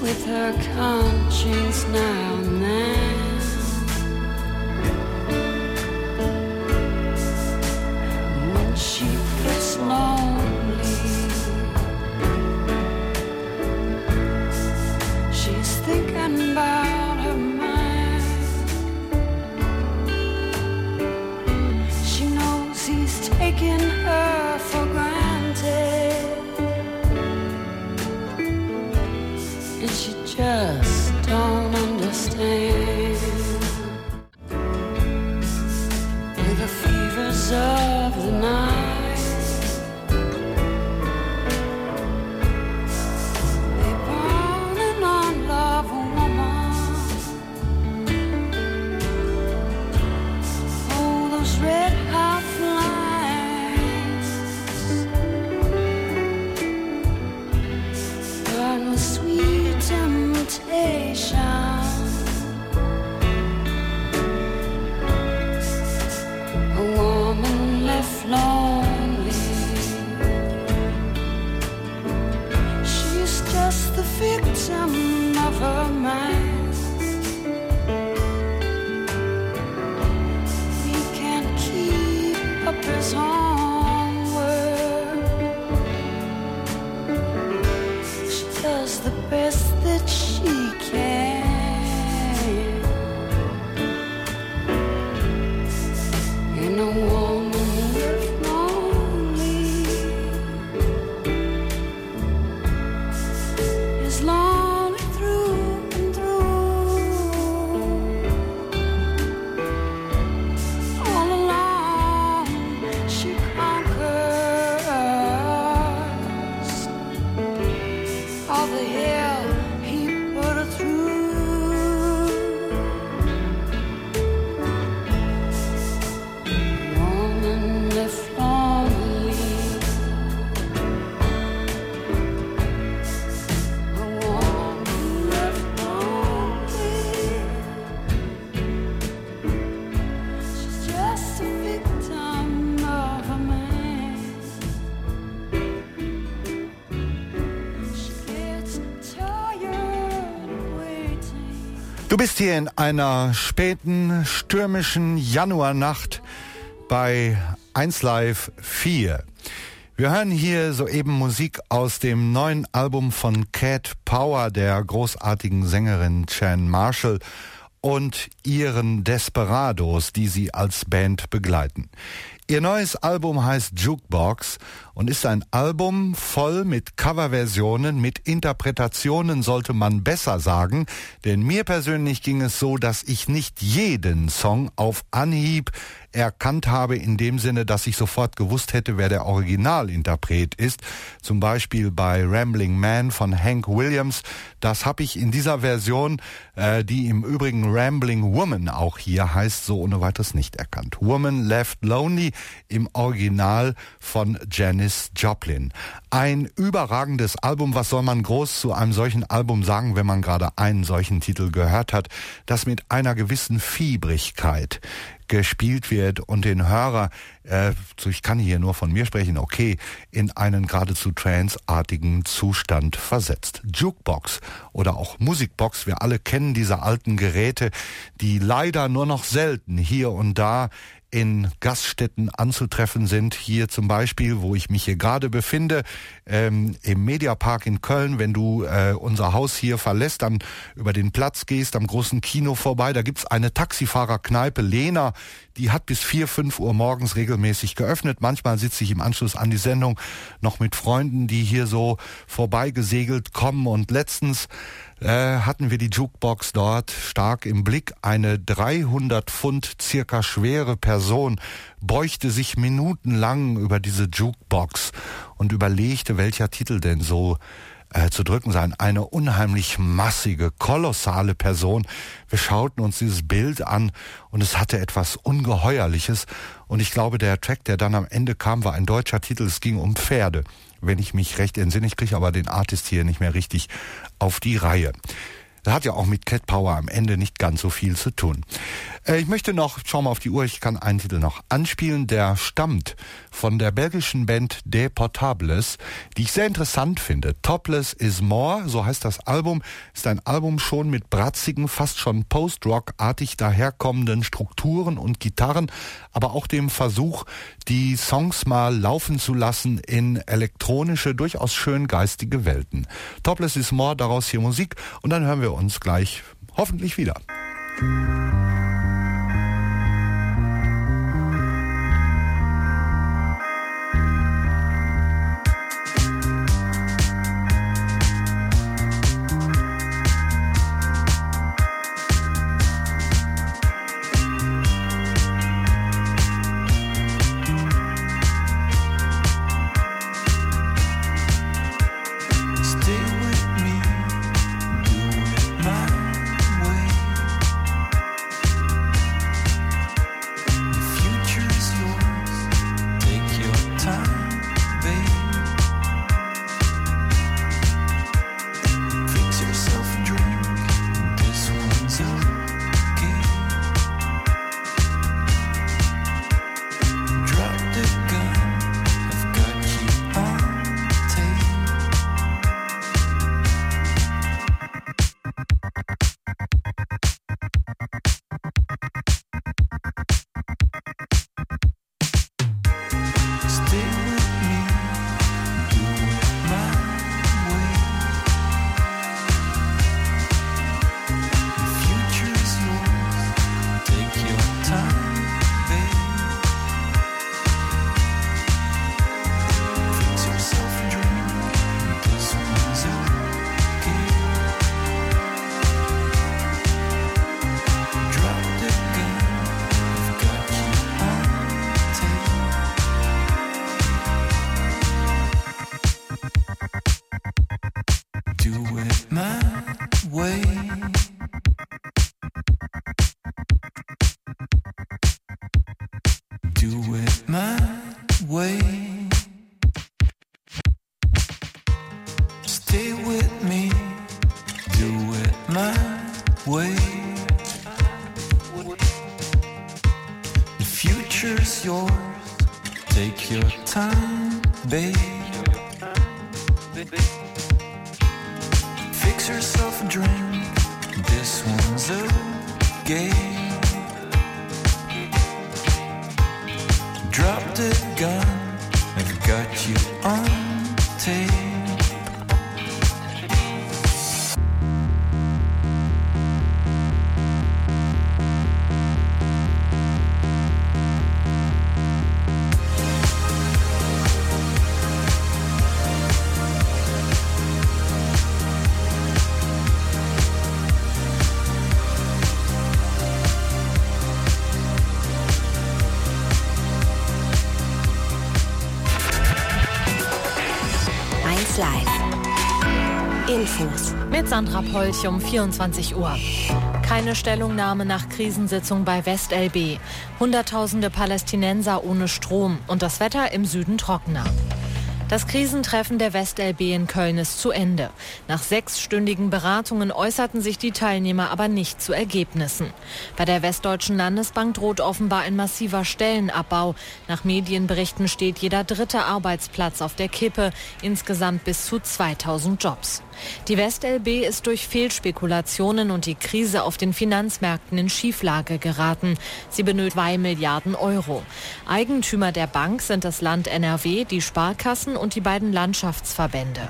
with her conscience now and then. When she gets lonely, she's thinking about her man. She knows he's taking her for granted, and she just don't understand. With the fevers of the night, they burning on love, woman. Oh, those red hot flames burn with sweet temptation. A woman left lonely, she's just the victim of her man. He can't keep up his homework. She does the best that she can. And a woman left lonely is lonely through and through. All alone she conquers all the hell he put her through. Woman left lonely, a woman left lonely, she's just a victim of a man. She gets tired waiting. Du bist hier in einer späten, stürmischen Januarnacht bei 1Live 4. Wir hören hier soeben Musik aus dem neuen Album von Cat Power, der großartigen Sängerin Chan Marshall, und ihren Desperados, die sie als Band begleiten. Ihr neues Album heißt Jukebox und ist ein Album voll mit Coverversionen, mit Interpretationen, sollte man besser sagen, denn mir persönlich ging es so, dass ich nicht jeden Song auf Anhieb erkannt habe, in dem Sinne, dass ich sofort gewusst hätte, wer der Originalinterpret ist. Zum Beispiel bei Rambling Man von Hank Williams. Das habe ich in dieser Version, die im Übrigen Rambling Woman auch hier heißt, so ohne weiteres nicht erkannt. Woman Left Lonely im Original von Janis Joplin. Ein überragendes Album. Was soll man groß zu einem solchen Album sagen, wenn man gerade einen solchen Titel gehört hat, das mit einer gewissen Fiebrigkeit gespielt wird und den Hörer, ich kann hier nur von mir sprechen, okay, in einen geradezu tranceartigen Zustand versetzt. Jukebox oder auch Musikbox, wir alle kennen diese alten Geräte, die leider nur noch selten hier und da in Gaststätten anzutreffen sind. Hier zum Beispiel, wo ich mich hier gerade befinde, im Mediapark in Köln. Wenn du unser Haus hier verlässt, dann über den Platz gehst, am großen Kino vorbei, da gibt's eine Taxifahrerkneipe, Lena, die hat bis 4, 5 Uhr morgens regelmäßig geöffnet. Manchmal sitze ich im Anschluss an die Sendung noch mit Freunden, die hier so vorbeigesegelt kommen. Und letztens hatten wir die Jukebox dort stark im Blick. Eine 300 Pfund circa schwere Person beugte sich minutenlang über diese Jukebox und überlegte, welcher Titel denn so zu drücken sein. Eine unheimlich massige, kolossale Person. Wir schauten uns dieses Bild an und es hatte etwas Ungeheuerliches. Und ich glaube, der Track, der dann am Ende kam, war ein deutscher Titel. Es ging um Pferde, wenn ich mich recht entsinne. Ich kriege aber den Artist hier nicht mehr richtig auf die Reihe. Das hat ja auch mit Cat Power am Ende nicht ganz so viel zu tun. Ich möchte noch, schau mal auf die Uhr, ich kann einen Titel noch anspielen, der stammt von der belgischen Band De Portables, die ich sehr interessant finde. Topless is More, so heißt das Album, ist ein Album schon mit bratzigen, fast schon Post-Rock-artig daherkommenden Strukturen und Gitarren, aber auch dem Versuch, die Songs mal laufen zu lassen in elektronische, durchaus schön geistige Welten. Topless is More, daraus hier Musik und dann hören wir uns gleich hoffentlich wieder. Infos. Mit Sandra Polch um 24 Uhr. Keine Stellungnahme nach Krisensitzung bei WestLB. Hunderttausende Palästinenser ohne Strom und das Wetter im Süden trockener. Das Krisentreffen der WestLB in Köln ist zu Ende. Nach 6-stündigen Beratungen äußerten sich die Teilnehmer aber nicht zu Ergebnissen. Bei der Westdeutschen Landesbank droht offenbar ein massiver Stellenabbau. Nach Medienberichten steht jeder 3. Arbeitsplatz auf der Kippe, insgesamt bis zu 2000 Jobs. Die WestLB ist durch Fehlspekulationen und die Krise auf den Finanzmärkten in Schieflage geraten. Sie benötigt 2 Milliarden Euro. Eigentümer der Bank sind das Land NRW, die Sparkassen und die beiden Landschaftsverbände.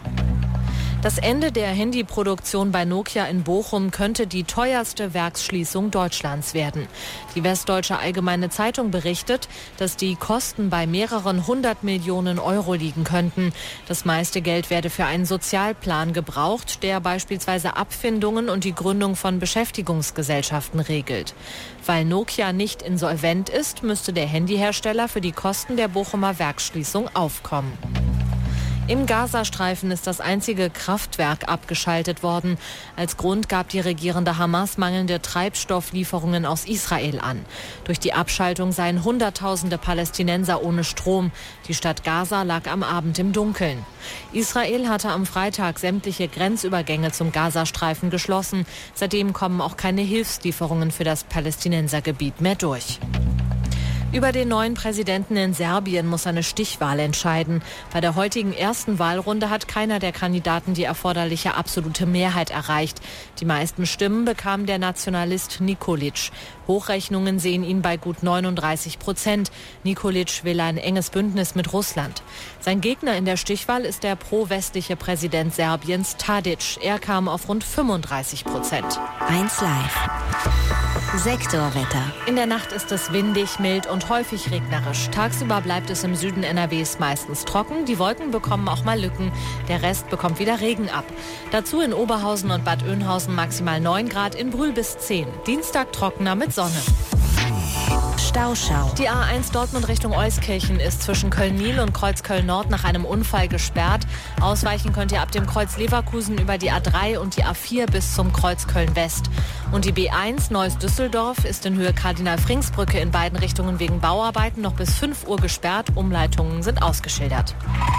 Das Ende der Handyproduktion bei Nokia in Bochum könnte die teuerste Werksschließung Deutschlands werden. Die Westdeutsche Allgemeine Zeitung berichtet, dass die Kosten bei mehreren 100 Millionen Euro liegen könnten. Das meiste Geld werde für einen Sozialplan gebraucht, der beispielsweise Abfindungen und die Gründung von Beschäftigungsgesellschaften regelt. Weil Nokia nicht insolvent ist, müsste der Handyhersteller für die Kosten der Bochumer Werksschließung aufkommen. Im Gazastreifen ist das einzige Kraftwerk abgeschaltet worden. Als Grund gab die regierende Hamas mangelnde Treibstofflieferungen aus Israel an. Durch die Abschaltung seien Hunderttausende Palästinenser ohne Strom. Die Stadt Gaza lag am Abend im Dunkeln. Israel hatte am Freitag sämtliche Grenzübergänge zum Gazastreifen geschlossen. Seitdem kommen auch keine Hilfslieferungen für das Palästinensergebiet mehr durch. Über den neuen Präsidenten in Serbien muss eine Stichwahl entscheiden. Bei der heutigen ersten Wahlrunde hat keiner der Kandidaten die erforderliche absolute Mehrheit erreicht. Die meisten Stimmen bekam der Nationalist Nikolic. Hochrechnungen sehen ihn bei gut 39%. Nikolic will ein enges Bündnis mit Russland. Sein Gegner in der Stichwahl ist der pro-westliche Präsident Serbiens Tadic. Er kam auf rund 35%. 1 Live. Sektorwetter. In der Nacht ist es windig, mild und häufig regnerisch. Tagsüber bleibt es im Süden NRWs meistens trocken. Die Wolken bekommen auch mal Lücken. Der Rest bekommt wieder Regen ab. Dazu in Oberhausen und Bad Oeynhausen maximal 9 Grad, in Brühl bis 10. Dienstag trockener mit Sonne. Stauschau. Die A1 Dortmund Richtung Euskirchen ist zwischen Köln-Niel und Kreuz-Köln-Nord nach einem Unfall gesperrt. Ausweichen könnt ihr ab dem Kreuz Leverkusen über die A3 und die A4 bis zum Kreuz Köln-West. Und die B1 Neuss-Düsseldorf ist in Höhe Kardinal-Frings-Brücke in beiden Richtungen wegen Bauarbeiten noch bis 5 Uhr gesperrt. Umleitungen sind ausgeschildert.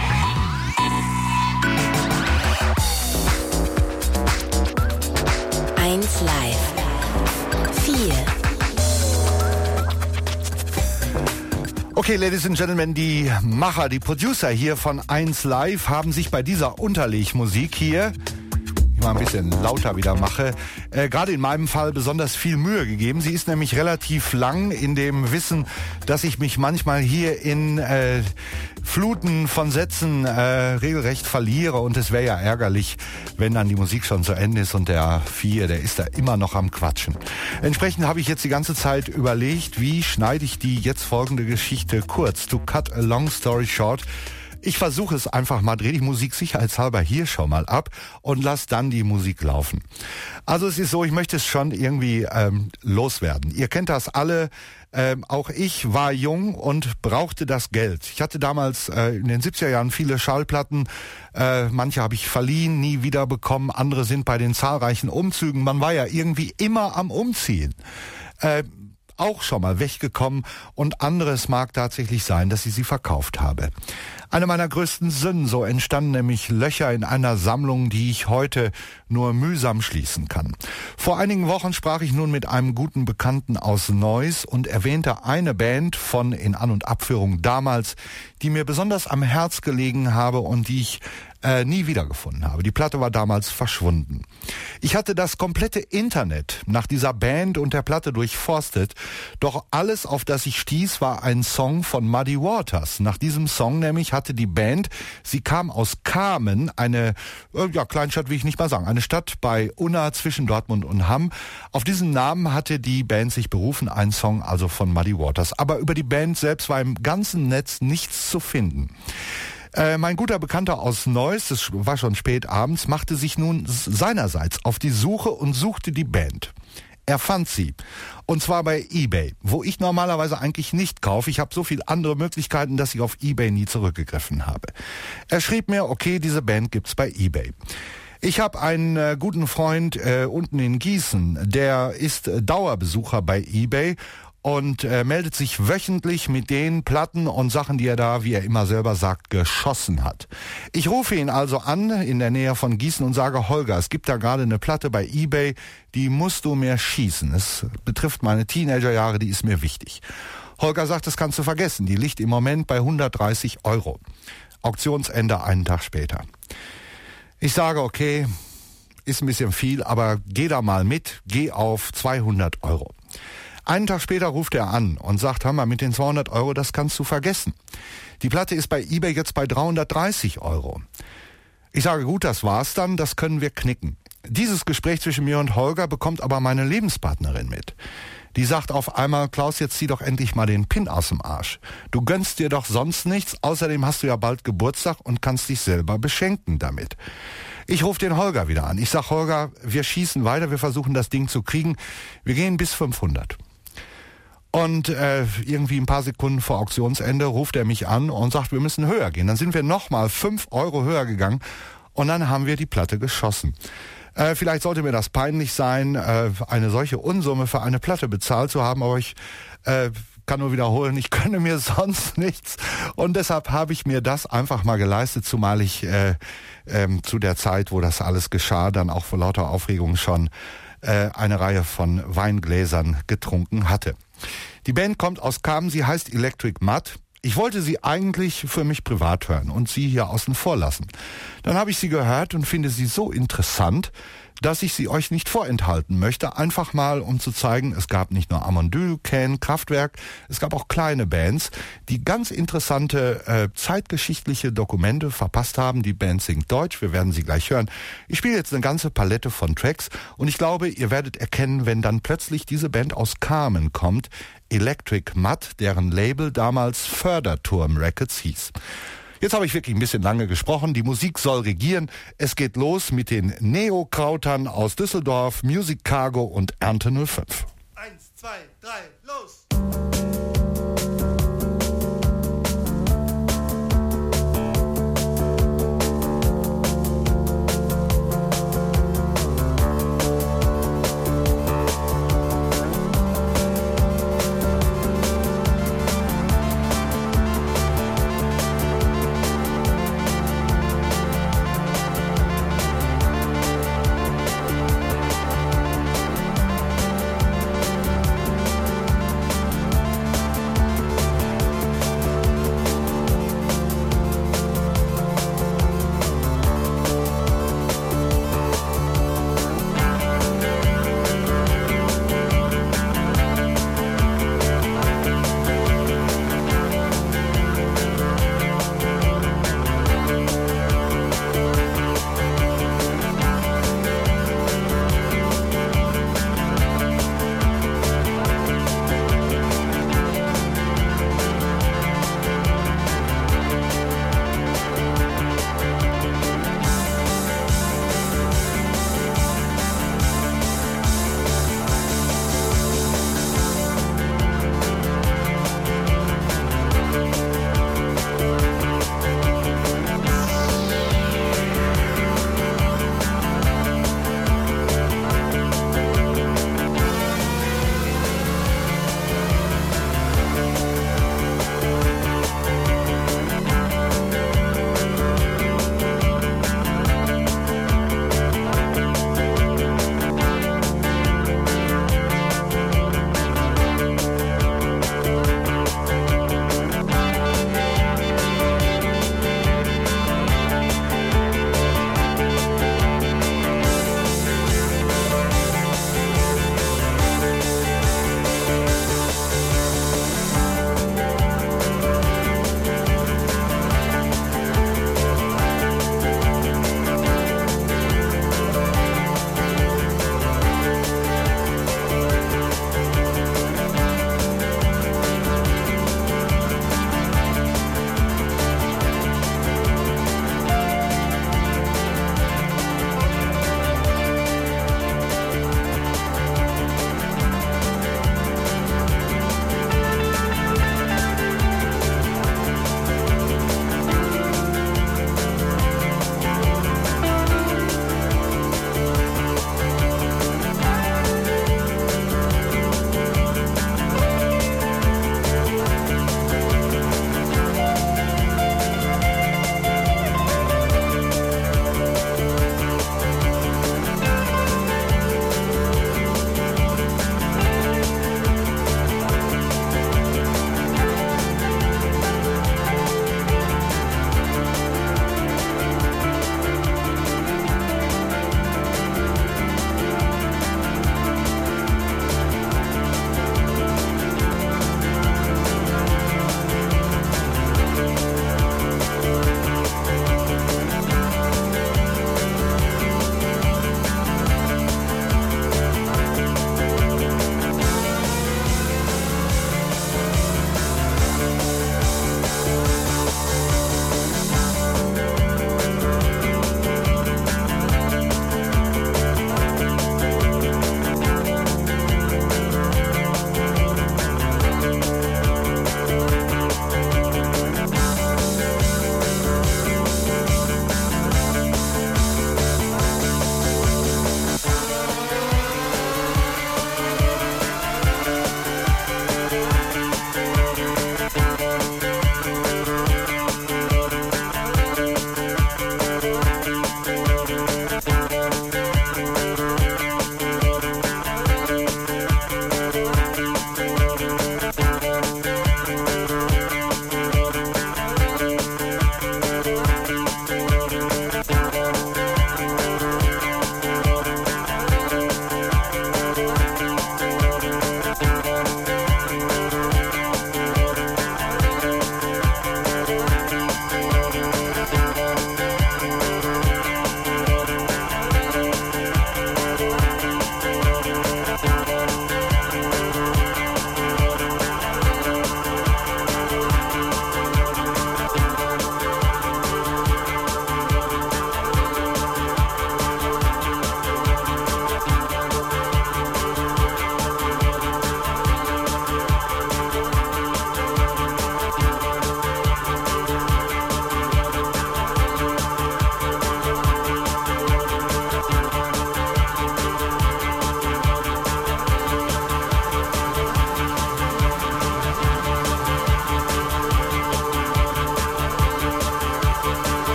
Eins Live. 4. Okay, Ladies and Gentlemen, die Macher, die Producer hier von 1 Live haben sich bei dieser Unterlegmusik hier, ich mal ein bisschen lauter wieder mache, gerade in meinem Fall besonders viel Mühe gegeben. Sie ist nämlich relativ lang, in dem Wissen, dass ich mich manchmal hier in Fluten von Sätzen regelrecht verliere, und es wäre ja ärgerlich, wenn dann die Musik schon zu Ende ist und der 4, der ist da immer noch am Quatschen. Entsprechend habe ich jetzt die ganze Zeit überlegt, wie schneide ich die jetzt folgende Geschichte kurz. To cut a long story short. Ich versuche es einfach mal, drehe die Musik sicherheitshalber hier schon mal ab und lass dann die Musik laufen. Also es ist so, ich möchte es schon irgendwie loswerden. Ihr kennt das alle. Auch ich war jung und brauchte das Geld. Ich hatte damals in den 70er Jahren viele Schallplatten. Manche habe ich verliehen, nie wieder bekommen. Andere sind bei den zahlreichen Umzügen. Man war ja irgendwie immer am Umziehen. Auch schon mal weggekommen, und anderes mag tatsächlich sein, dass ich sie verkauft habe. Eine meiner größten Sünden, so entstanden nämlich Löcher in einer Sammlung, die ich heute nur mühsam schließen kann. Vor einigen Wochen sprach ich nun mit einem guten Bekannten aus Neuss und erwähnte eine Band von In An- und Abführung damals, die mir besonders am Herz gelegen habe und die ich nie wiedergefunden habe. Die Platte war damals verschwunden. Ich hatte das komplette Internet nach dieser Band und der Platte durchforstet, doch alles, auf das ich stieß, war ein Song von Muddy Waters. Nach diesem Song nämlich hatte die Band, sie kam aus Kamen, eine Kleinstadt will ich nicht mal sagen, eine Stadt bei Unna zwischen Dortmund und Hamm. Auf diesen Namen hatte die Band sich berufen, ein Song also von Muddy Waters. Aber über die Band selbst war im ganzen Netz nichts zu finden. Mein guter Bekannter aus Neuss, es war schon spät abends, machte sich nun seinerseits auf die Suche und suchte die Band. Er fand sie. Und zwar bei eBay, wo ich normalerweise eigentlich nicht kaufe. Ich habe so viele andere Möglichkeiten, dass ich auf eBay nie zurückgegriffen habe. Er schrieb mir, okay, diese Band gibt's bei eBay. Ich habe einen guten Freund unten in Gießen, der ist Dauerbesucher bei eBay und meldet sich wöchentlich mit den Platten und Sachen, die er da, wie er immer selber sagt, geschossen hat. Ich rufe ihn also an in der Nähe von Gießen und sage, Holger, es gibt da gerade eine Platte bei eBay, die musst du mir schießen. Es betrifft meine Teenagerjahre, die ist mir wichtig. Holger sagt, das kannst du vergessen, die liegt im Moment bei 130 €. Auktionsende einen Tag später. Ich sage, okay, ist ein bisschen viel, aber geh da mal mit, geh auf 200 €. Einen Tag später ruft er an und sagt, hör mal, mit den 200 €, das kannst du vergessen. Die Platte ist bei eBay jetzt bei 330 €. Ich sage, gut, das war's dann, das können wir knicken. Dieses Gespräch zwischen mir und Holger bekommt aber meine Lebenspartnerin mit. Die sagt auf einmal, Klaus, jetzt zieh doch endlich mal den Pin aus dem Arsch. Du gönnst dir doch sonst nichts, außerdem hast du ja bald Geburtstag und kannst dich selber beschenken damit. Ich rufe den Holger wieder an. Ich sag, Holger, wir schießen weiter, wir versuchen das Ding zu kriegen. Wir gehen bis 500. Und irgendwie ein paar Sekunden vor Auktionsende ruft er mich an und sagt, wir müssen höher gehen. Dann sind wir nochmal 5 Euro höher gegangen und dann haben wir die Platte geschossen. Vielleicht sollte mir das peinlich sein, eine solche Unsumme für eine Platte bezahlt zu haben, aber ich kann nur wiederholen, ich gönne mir sonst nichts. Und deshalb habe ich mir das einfach mal geleistet, zumal ich zu der Zeit, wo das alles geschah, dann auch vor lauter Aufregung schon eine Reihe von Weingläsern getrunken hatte. Die Band kommt aus Kamen, sie heißt Electric Mud. Ich wollte sie eigentlich für mich privat hören und sie hier außen vor lassen. Dann habe ich sie gehört und finde sie so interessant, dass ich sie euch nicht vorenthalten möchte. Einfach mal, um zu zeigen, es gab nicht nur Amondyl, Can, Kraftwerk, es gab auch kleine Bands, die ganz interessante zeitgeschichtliche Dokumente verpasst haben. Die Band singt Deutsch, wir werden sie gleich hören. Ich spiele jetzt eine ganze Palette von Tracks und ich glaube, ihr werdet erkennen, wenn dann plötzlich diese Band aus Kamen kommt, Electric Mud, deren Label damals Förderturm Records hieß. Jetzt habe ich wirklich ein bisschen lange gesprochen. Die Musik soll regieren. Es geht los mit den Neokrautern aus Düsseldorf, Music Cargo und Ernte 05. 1, 2, 3, los!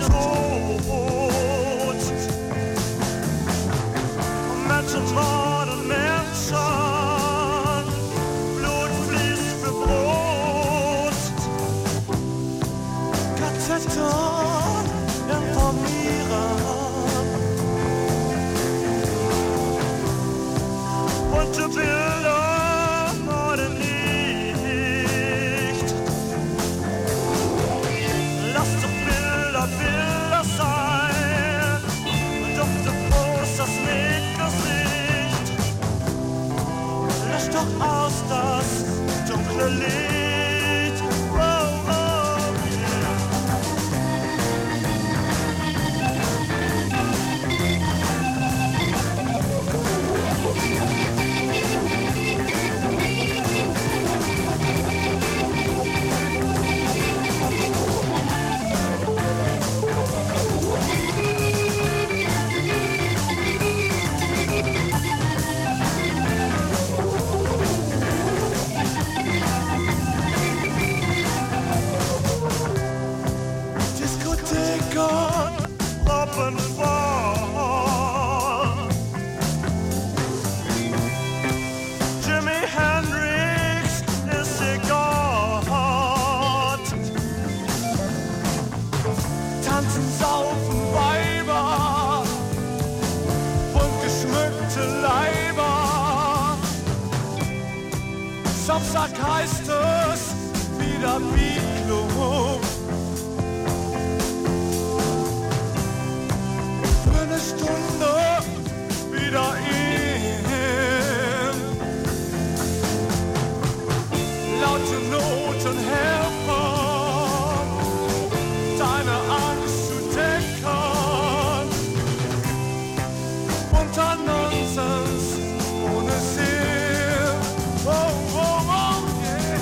Tod. Menschen morden Menschen, Blut fließt für Brot. Katheter informieren. Bunte Bilder vor dem Licht. Lasst doch Bilder Bilder sein. Dufte groß das Gesicht. Löscht doch aus das dunkle Licht. Oh, oh, yeah. Diskotheken proppenvoll. Jimi Hendrix ist ihr Gott. Tanzen, saufen Weiber, bunt geschmückte Leiber. Samstag heißt es wieder Beatclub. Für eine Stunde wieder in. Laute Noten helfen, deine Angst zu decken. Bunter Nonsens ohne Sinn. Oh, oh, oh, yeah.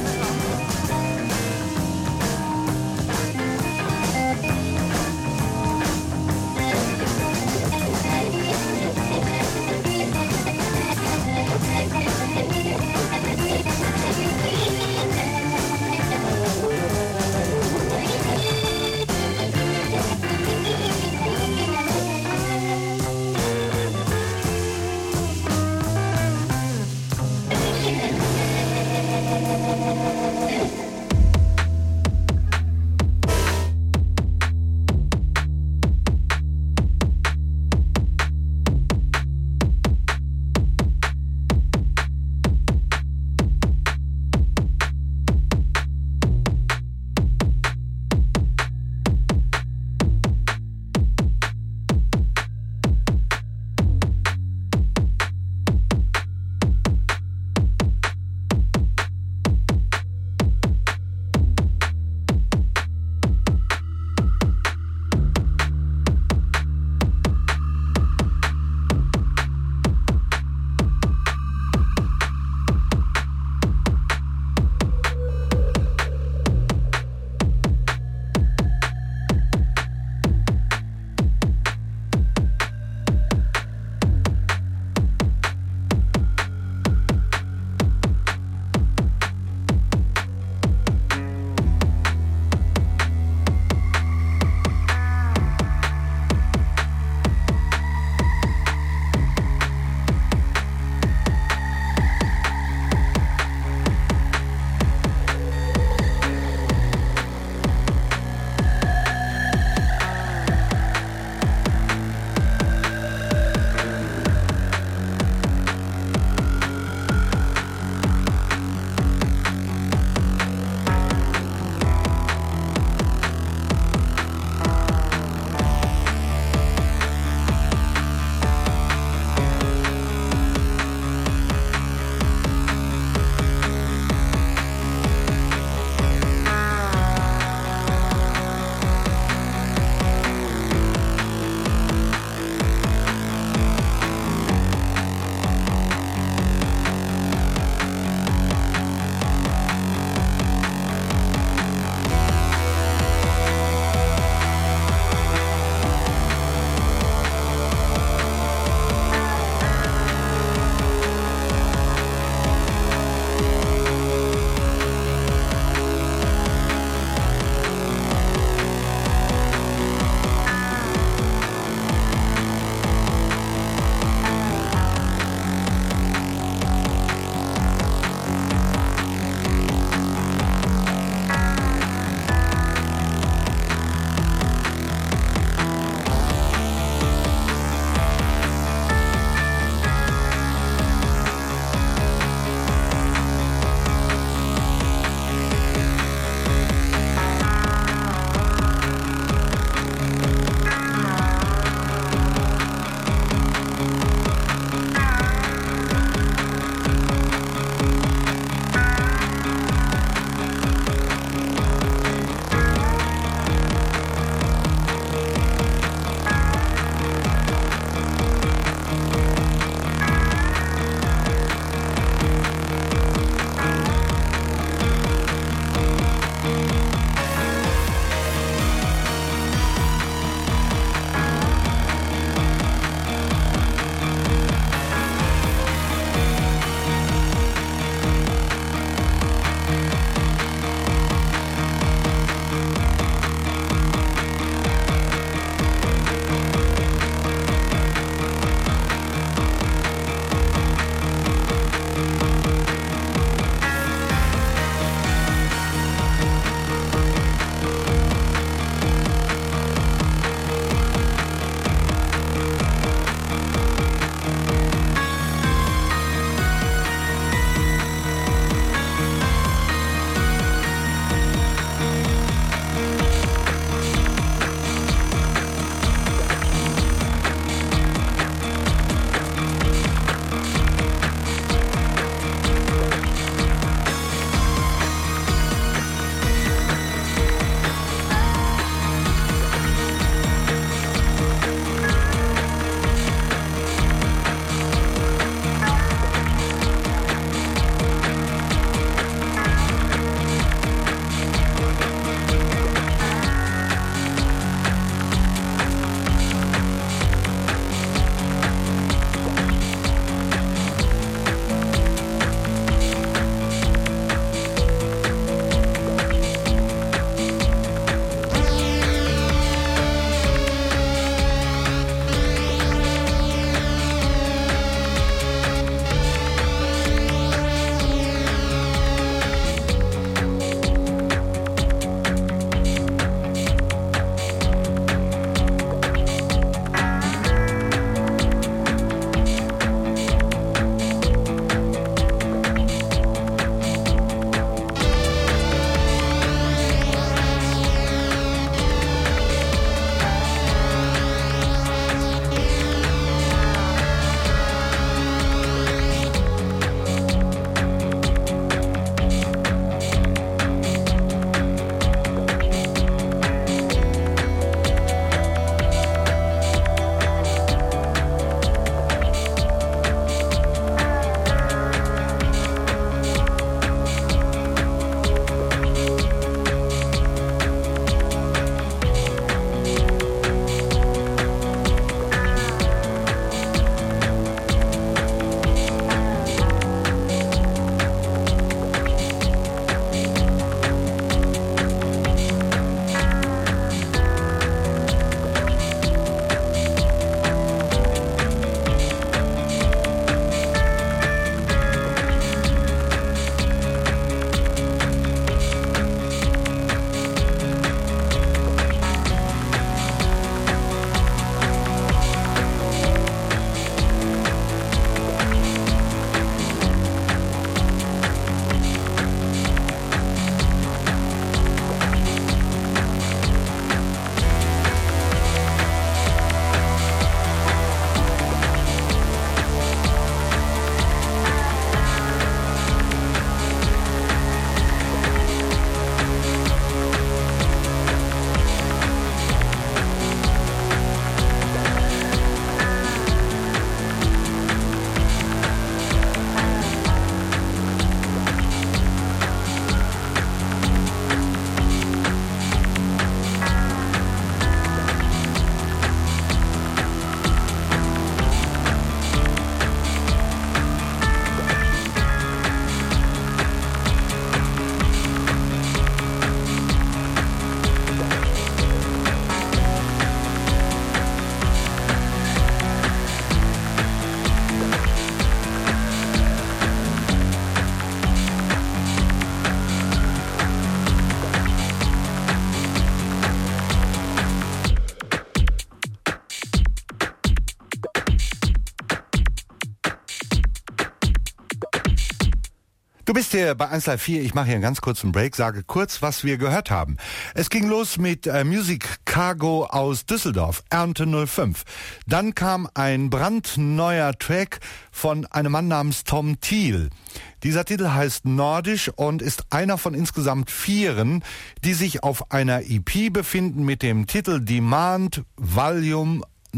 Du bist hier bei 1Live4, ich mache hier einen ganz kurzen Break, sage kurz, was wir gehört haben. Es ging los mit Music Cargo aus Düsseldorf, Ernte 05. Dann kam ein brandneuer Track von einem Mann namens Tom Thiel. Dieser Titel heißt Nordisch und ist einer von insgesamt 4, die sich auf einer EP befinden mit dem Titel Demand Volume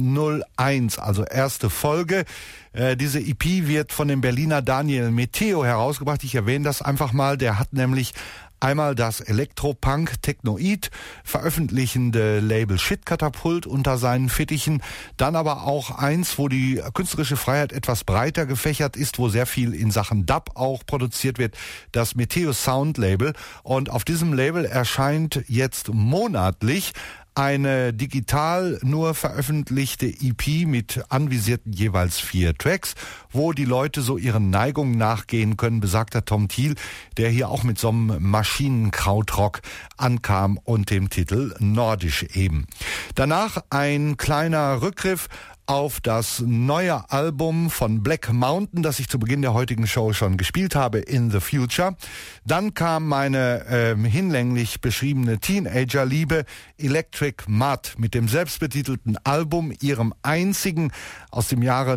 01, also erste Folge. Diese EP wird von dem Berliner Daniel Meteo herausgebracht. Ich erwähne das einfach mal. Der hat nämlich einmal das Elektropunk Technoid veröffentlichende Label Shitkatapult unter seinen Fittichen, dann aber auch eins, wo die künstlerische Freiheit etwas breiter gefächert ist, wo sehr viel in Sachen Dub auch produziert wird, das Meteo Sound Label. Und auf diesem Label erscheint jetzt monatlich eine digital nur veröffentlichte EP mit anvisierten jeweils 4 Tracks, wo die Leute so ihren Neigungen nachgehen können, besagter Tom Thiel, der hier auch mit so einem Maschinenkrautrock ankam und dem Titel Nordisch eben. Danach ein kleiner Rückgriff auf das neue Album von Black Mountain, das ich zu Beginn der heutigen Show schon gespielt habe, In the Future. Dann kam meine hinlänglich beschriebene Teenager-Liebe Electric Mud mit dem selbstbetitelten Album, ihrem einzigen aus dem Jahre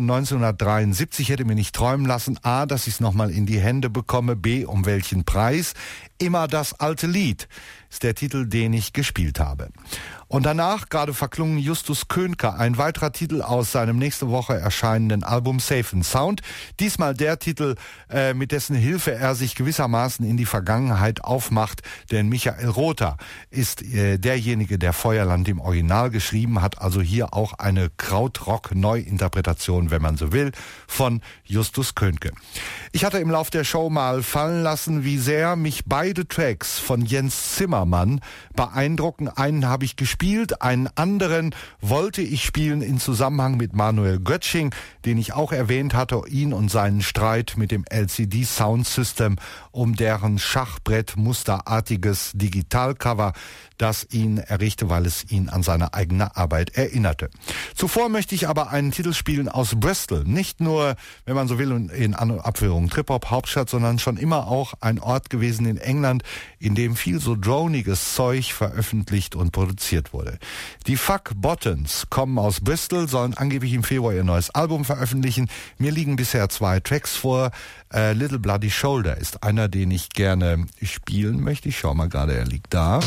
1973. Hätte mir nicht träumen lassen, A, dass ich es nochmal in die Hände bekomme, B, um welchen Preis. Immer das alte Lied ist der Titel, den ich gespielt habe. Und danach, gerade verklungen, Justus Könke, ein weiterer Titel aus seinem nächste Woche erscheinenden Album Safe and Sound. Diesmal der Titel, mit dessen Hilfe er sich gewissermaßen in die Vergangenheit aufmacht, denn Michael Rother ist derjenige, der Feuerland im Original geschrieben hat, also hier auch eine Krautrock-Neuinterpretation, wenn man so will, von Justus Könke. Ich hatte im Lauf der Show mal fallen lassen, wie sehr mich beide Tracks von Jens Zimmermann beeindrucken. Einen habe ich gespielt, einen anderen wollte ich spielen in Zusammenhang mit Manuel Götsching, den ich auch erwähnt hatte, ihn und seinen Streit mit dem LCD Sound System um deren Schachbrettmusterartiges Digitalcover, das ihn erregte, weil es ihn an seine eigene Arbeit erinnerte. Zuvor möchte ich aber einen Titel spielen aus Bristol. Nicht nur, wenn man so will, in Abführung Trip-Hop-Hauptstadt, sondern schon immer auch ein Ort gewesen in England, in dem viel so droniges Zeug veröffentlicht und produziert wurde. Die Fuck Buttons kommen aus Bristol, sollen angeblich im Februar ihr neues Album veröffentlichen. Mir liegen bisher 2 Tracks vor. Little Bloody Shoulder ist einer, den ich gerne spielen möchte. Ich schau mal gerade, er liegt da.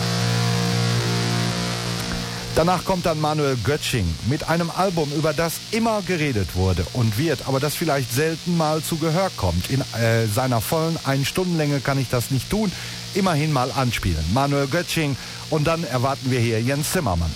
Danach kommt dann Manuel Götsching mit einem Album, über das immer geredet wurde und wird, aber das vielleicht selten mal zu Gehör kommt. In seiner vollen 1-Stunden-Länge kann ich das nicht tun. Immerhin mal anspielen. Manuel Götsching und dann erwarten wir hier Jens Zimmermann.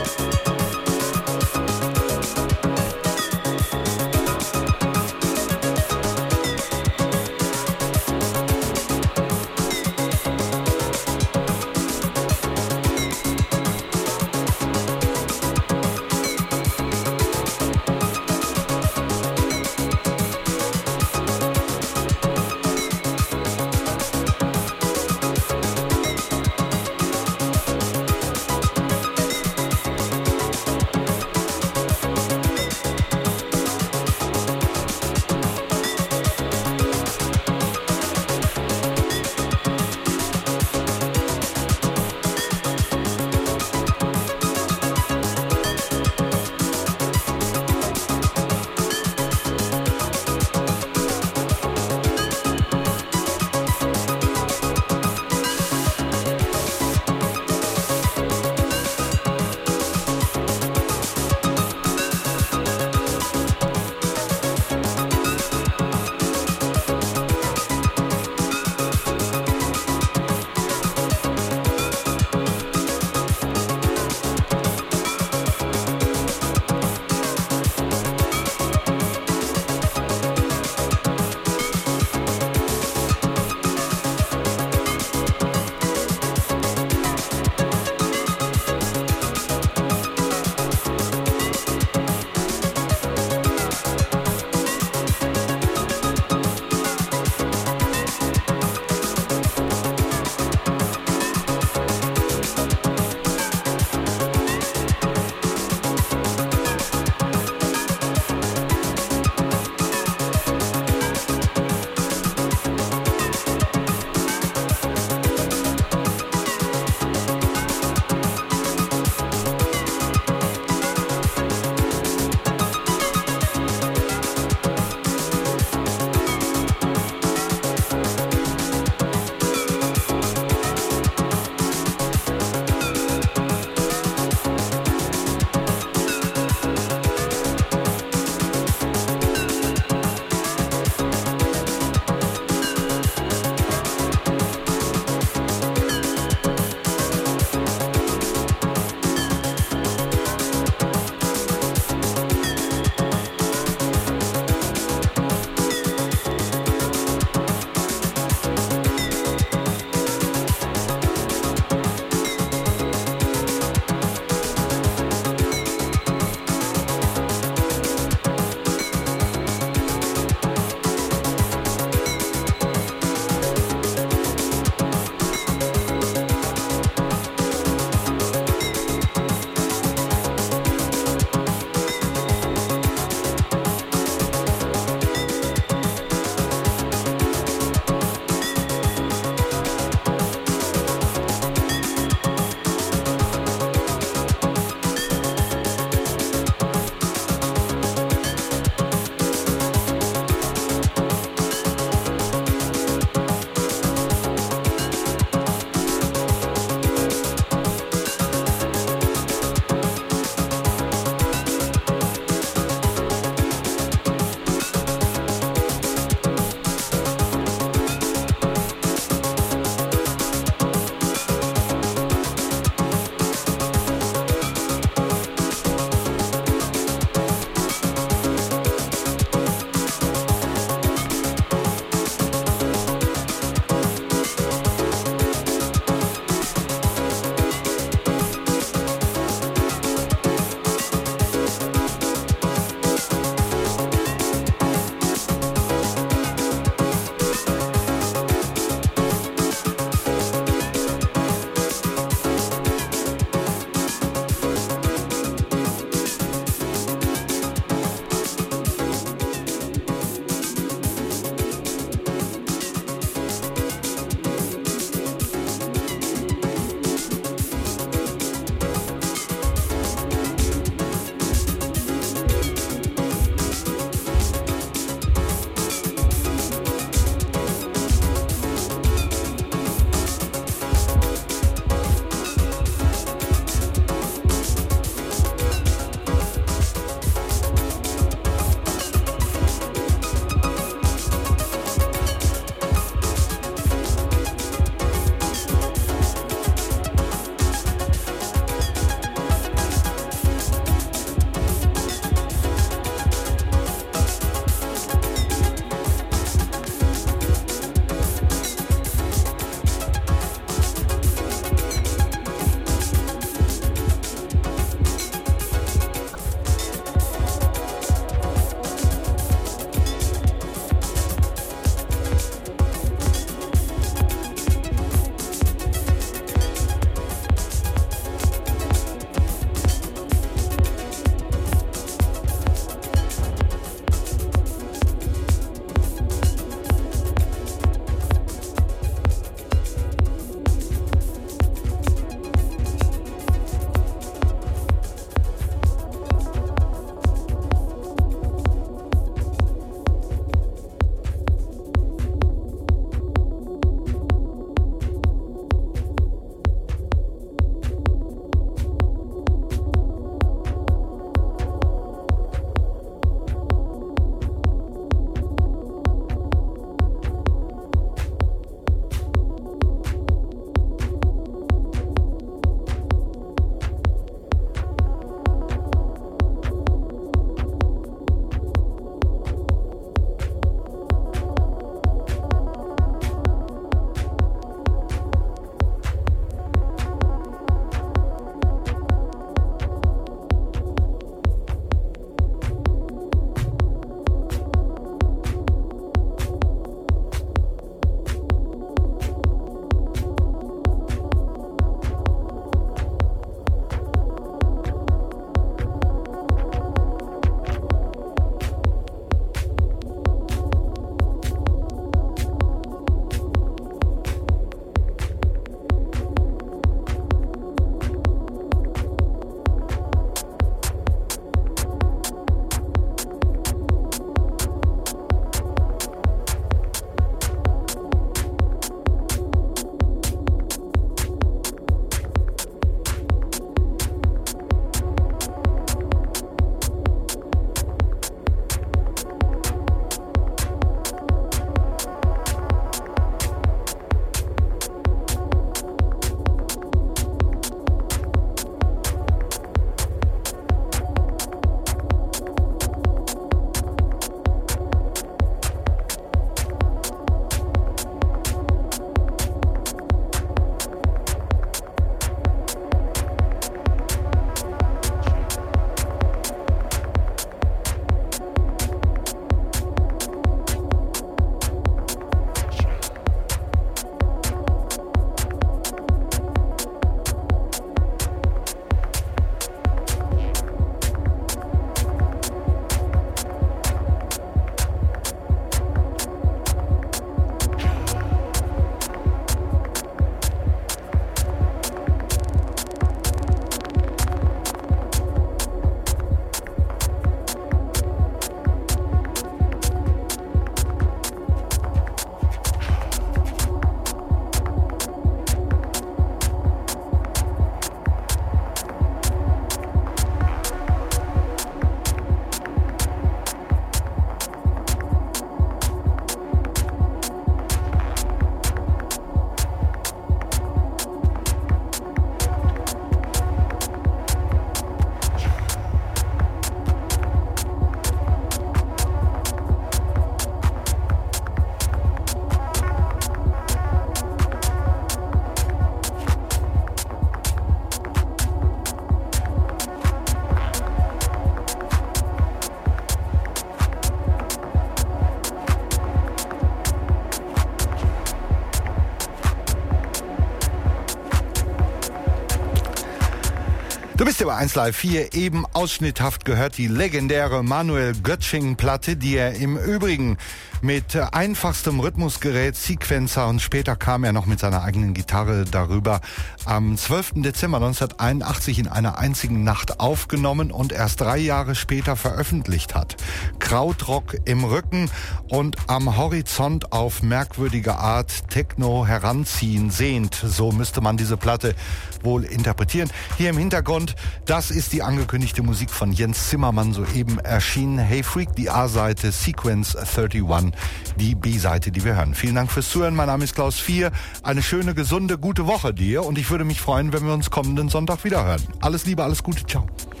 Wisst ihr, bei 1 Live 4 eben ausschnitthaft gehört die legendäre Manuel Göttsching-Platte, die er im Übrigen mit einfachstem Rhythmusgerät, Sequencer und später kam er noch mit seiner eigenen Gitarre darüber am 12. Dezember 1981 in einer einzigen Nacht aufgenommen und erst 3 Jahre später veröffentlicht hat. Krautrock im Rücken und am Horizont auf merkwürdige Art Techno heranziehen sehend. So müsste man diese Platte wohl interpretieren. Hier im Hintergrund, das ist die angekündigte Musik von Jens Zimmermann, soeben erschienen. Hey Freak, die A-Seite, Sequence 31, die B-Seite, die wir hören. Vielen Dank fürs Zuhören. Mein Name ist Klaus 4. Eine schöne, gesunde, gute Woche dir und ich würde mich freuen, wenn wir uns kommenden Sonntag wieder hören. Alles Liebe, alles Gute, ciao.